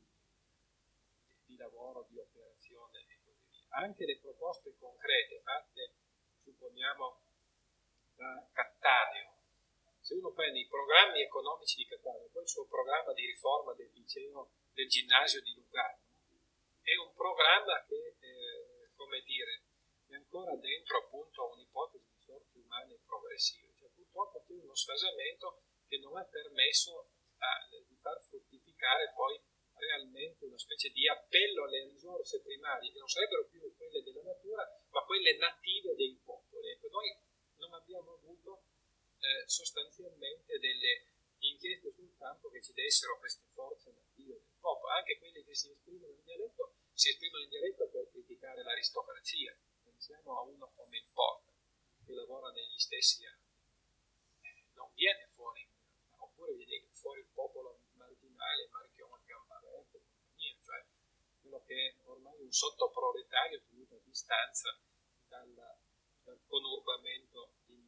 di lavoro, di operazione e così via. Anche le proposte concrete fatte, supponiamo, da Cattaneo. Se uno prende i programmi economici di Cattaneo, poi il suo programma di riforma del liceo, del ginnasio di Lugano, è un programma che, eh, come dire, è ancora dentro appunto un'ipotesi di sorti umane progressive. Cioè, purtroppo c'è uno sfasamento che non ha permesso a, di far fruttificare poi realmente una specie di appello alle risorse primarie, che non sarebbero più quelle della natura, ma quelle native dei popoli. Ecco, noi non abbiamo avuto eh, sostanzialmente delle inchieste sul campo che ci dessero queste forze native del popolo. Anche quelli che si esprimono in dialetto si esprimono in dialetto per criticare l'aristocrazia. Pensiamo a uno come il Porta, che lavora negli stessi anni, eh, non viene fuori, oppure viene fuori il popolo marginale, Marchione, Gambarello, compagnia, cioè quello che è ormai un sottoproletario tenuto a distanza dalla, dal conurbamento di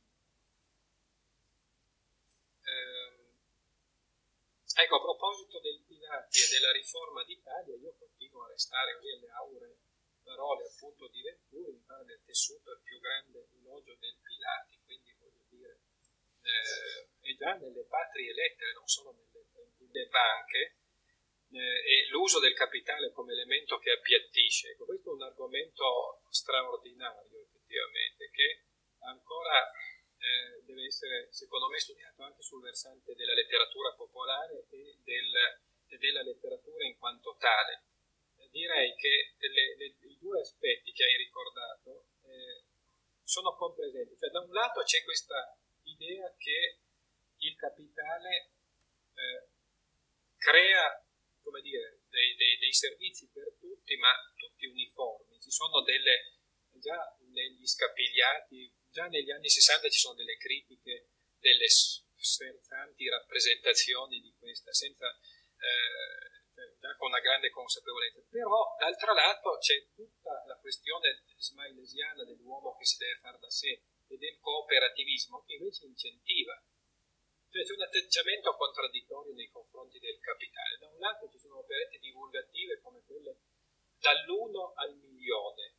eh, ecco, a proposito del Pinati e della riforma d'Italia, io continuo a restare così alle auree parole appunto di Venturi, mi pare del tessuto il più grande elogio del Pilati, quindi voglio dire, eh, è già nelle patrie lettere, non solo nelle, nelle banche, eh, e l'uso del capitale come elemento che appiattisce. Ecco, questo è un argomento straordinario effettivamente, che ancora eh, deve essere, secondo me, studiato anche sul versante della letteratura popolare e, del, e della letteratura in quanto tale. Direi che le, le, i due aspetti che hai ricordato eh, sono compresenti. Cioè, da un lato c'è questa idea che il capitale eh, crea, come dire, dei, dei, dei servizi per tutti, ma tutti uniformi. Ci sono delle, già negli scapigliati, già negli anni sessanta ci sono delle critiche, delle sferzanti rappresentazioni di questa, senza... Eh, già con una grande consapevolezza, però d'altro lato c'è tutta la questione smailesiana dell'uomo che si deve fare da sé e del cooperativismo che invece incentiva, cioè c'è un atteggiamento contraddittorio nei confronti del capitale. Da un lato ci sono operette divulgative come quelle dall'uno al milione,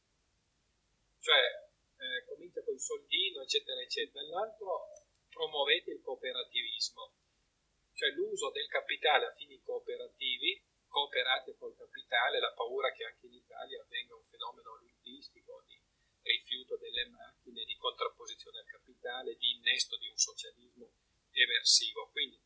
cioè eh, comincia col soldino eccetera eccetera, dall'altro promuovete il cooperativismo, cioè l'uso del capitale a fini cooperativi, cooperate col capitale, la paura che anche in Italia avvenga un fenomeno luddistico di rifiuto delle macchine, di contrapposizione al capitale, di innesto di un socialismo eversivo. Quindi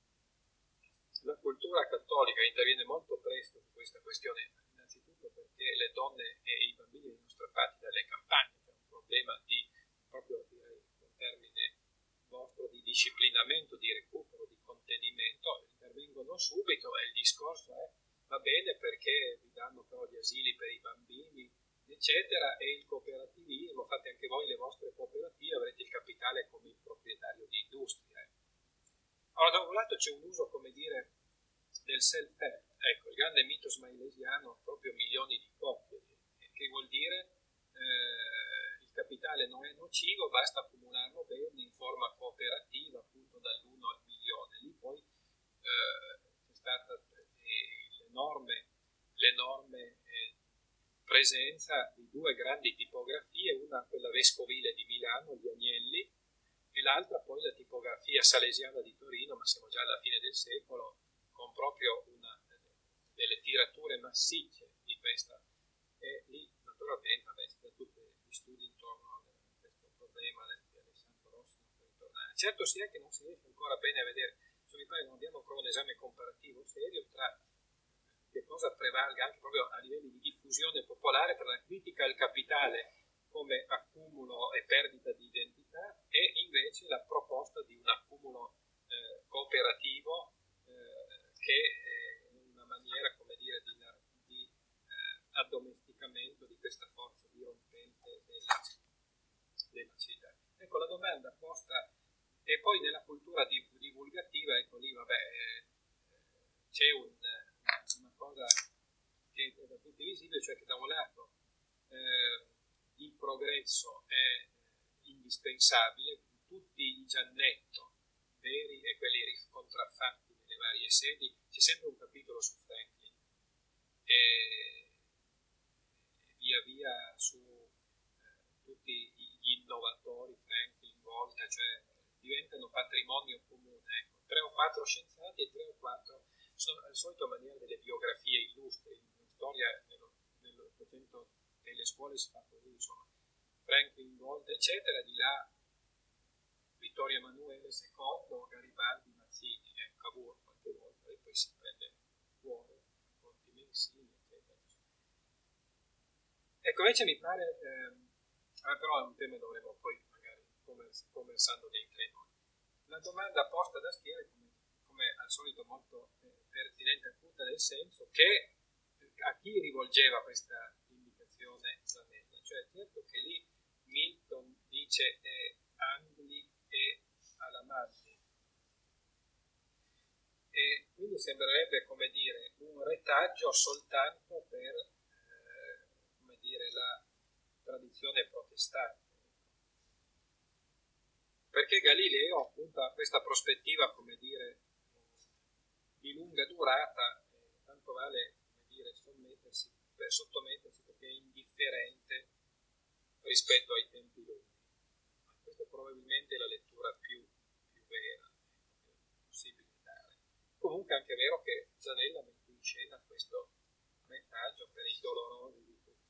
la cultura cattolica interviene molto presto su questa questione, innanzitutto perché le donne e i bambini vengono strappati dalle campagne, c'è un problema di, proprio direi un termine vostro, di disciplinamento, di recupero, di contenimento, intervengono subito e il discorso è va bene perché vi danno però gli asili per i bambini eccetera, e il cooperativismo, fate anche voi le vostre cooperative, avrete il capitale come il proprietario di industria. Allora, da un lato c'è un uso, come dire, del self-help, ecco, il grande mito smailesiano, proprio milioni di coppie, che vuol dire eh, il capitale non è nocivo, basta accumularlo bene in forma cooperativa, appunto dall'uno al milione. Lì poi eh, c'è stata eh, l'enorme, l'enorme eh, presenza di due grandi tipografie, una quella vescovile di Milano, gli Agnelli, e l'altra poi la tipografia salesiana di Torino, ma siamo già alla fine del secolo, con proprio una, delle tirature massicce di questa. E lì naturalmente vabbè, c'è tutti gli studi intorno a questo problema di Alessandro Rossi non sto ritornare. Certo si è che non si riesce ancora bene a vedere, cioè mi pare che non abbiamo ancora un esame comparativo serio tra che cosa prevalga anche proprio a livelli di diffusione popolare tra la critica al capitale come accumulo e perdita di identità e invece la proposta di un accumulo eh, cooperativo eh, che è una maniera, come dire, di, di eh, addomesticamento di questa forza dirompente della, della città. Ecco, la domanda posta, e poi nella cultura divulgativa, ecco lì, vabbè, eh, c'è un, una cosa che è da tutti visibile, cioè che da un lato eh, il progresso è indispensabile, tutti i Giannetto, veri e quelli contraffatti nelle varie sedi, c'è sempre un capitolo su Franklin e via via su eh, tutti gli innovatori, Franklin, Volta, cioè diventano patrimonio comune. Ecco, tre o quattro scienziati e tre o quattro sono al solito maniera delle biografie illustri, in storia nell'Ottocento nelle scuole si fa così, insomma, Franklin, Volta, eccetera, di là Vittorio Emanuele secondo, Garibaldi, Mazzini, eh, Cavour qualche volta, e poi si prende fuori, Conti Mensini, eccetera. Ecco, invece mi pare, ehm, ah, però è un tema che dovremo poi magari conversando dentro noi. La domanda posta da Schiera è come, come al solito molto eh, pertinente e acuta, nel senso che a chi chi rivolgeva questa indicazione Zanella? Cioè, certo che lì Milton dice eh, Angli e Alamanni, e quindi sembrerebbe, come dire, un retaggio soltanto per eh, come dire, la tradizione protestante, perché Galileo appunto ha questa prospettiva, come dire, di lunga durata, eh, tanto vale, come dire, sottomettersi, per sottomettersi perché è indifferente rispetto ai tempi lunghi. Ma questa è probabilmente la lettura più, più vera che è possibile dare. Comunque è anche vero che Zanella mette in scena questo retaggio per i dolorosi